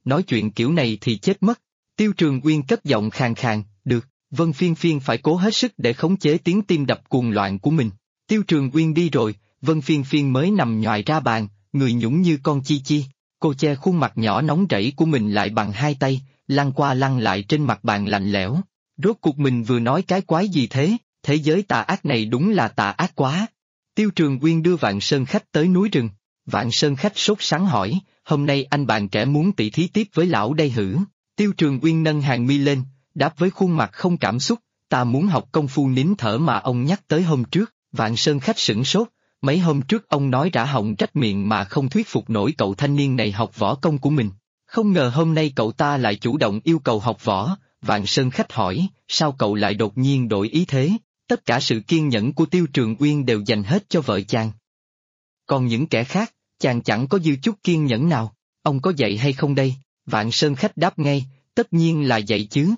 nói chuyện kiểu này thì chết mất. Tiêu Trường Uyên cất giọng khàn khàn, được, Vân Phiên Phiên phải cố hết sức để khống chế tiếng tim đập cuồng loạn của mình. Tiêu Trường Uyên đi rồi, Vân Phiên Phiên mới nằm nhoài ra bàn, người nhũng như con chi chi. Cô che khuôn mặt nhỏ nóng rẫy của mình lại bằng hai tay, lăn qua lăn lại trên mặt bàn lạnh lẽo. Rốt cuộc mình vừa nói cái quái gì thế, thế giới tà ác này đúng là tà ác quá. Tiêu Trường Uyên đưa Vạn Sơn Khách tới núi rừng. Vạn Sơn Khách sốt sắng hỏi, hôm nay anh bạn trẻ muốn tỷ thí tiếp với lão đây hử? Tiêu Trường Uyên nâng hàng mi lên, đáp với khuôn mặt không cảm xúc, ta muốn học công phu nín thở mà ông nhắc tới hôm trước. Vạn Sơn Khách sửng sốt, mấy hôm trước ông nói rã họng trách miệng mà không thuyết phục nổi cậu thanh niên này học võ công của mình. Không ngờ hôm nay cậu ta lại chủ động yêu cầu học võ. Vạn Sơn Khách hỏi, sao cậu lại đột nhiên đổi ý thế? Tất cả sự kiên nhẫn của Tiêu Trường Uyên đều dành hết cho vợ chàng. Còn những kẻ khác, chàng chẳng có dư chút kiên nhẫn nào, ông có dạy hay không đây? Vạn Sơn Khách đáp ngay, tất nhiên là dạy chứ.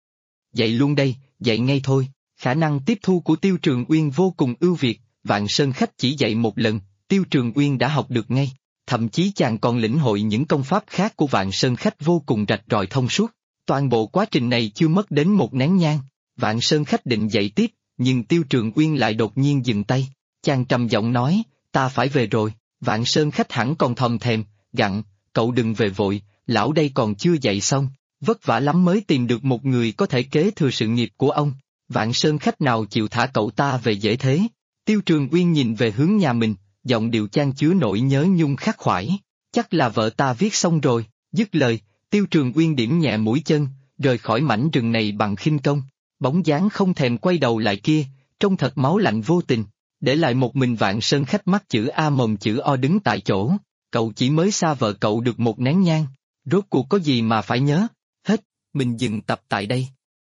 Dạy luôn đây, dạy ngay thôi. Khả năng tiếp thu của Tiêu Trường Uyên vô cùng ưu việt, Vạn Sơn Khách chỉ dạy một lần, Tiêu Trường Uyên đã học được ngay. Thậm chí chàng còn lĩnh hội những công pháp khác của Vạn Sơn Khách vô cùng rạch ròi thông suốt. Toàn bộ quá trình này chưa mất đến một nén nhang. Vạn Sơn Khách định dạy tiếp, nhưng Tiêu Trường Uyên lại đột nhiên dừng tay. Chàng trầm giọng nói, ta phải về rồi. Vạn Sơn Khách hẳn còn thòm thèm, gặng, cậu đừng về vội, lão đây còn chưa dạy xong, vất vả lắm mới tìm được một người có thể kế thừa sự nghiệp của ông. Vạn Sơn Khách nào chịu thả cậu ta về dễ thế? Tiêu Trường Uyên nhìn về hướng nhà mình, giọng điệu chan chứa nỗi nhớ nhung khắc khoải. Chắc là vợ ta viết xong rồi. Dứt lời, Tiêu Trường Uyên điểm nhẹ mũi chân, rời khỏi mảnh rừng này bằng khinh công. Bóng dáng không thèm quay đầu lại kia, trông thật máu lạnh vô tình, để lại một mình Vạn Sơn Khách mắt chữ A mồm chữ O đứng tại chỗ. Cậu chỉ mới xa vợ cậu được một nén nhang, rốt cuộc có gì mà phải nhớ? Hết, mình dừng tập tại đây.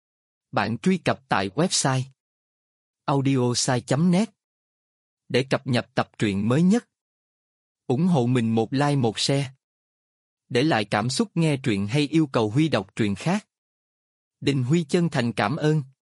Bạn truy cập tại website audiosai.net để cập nhật tập truyện mới nhất. Ủng hộ mình một like một share. Để lại cảm xúc nghe truyện hay yêu cầu Huy đọc truyện khác. Đình Huy chân thành cảm ơn.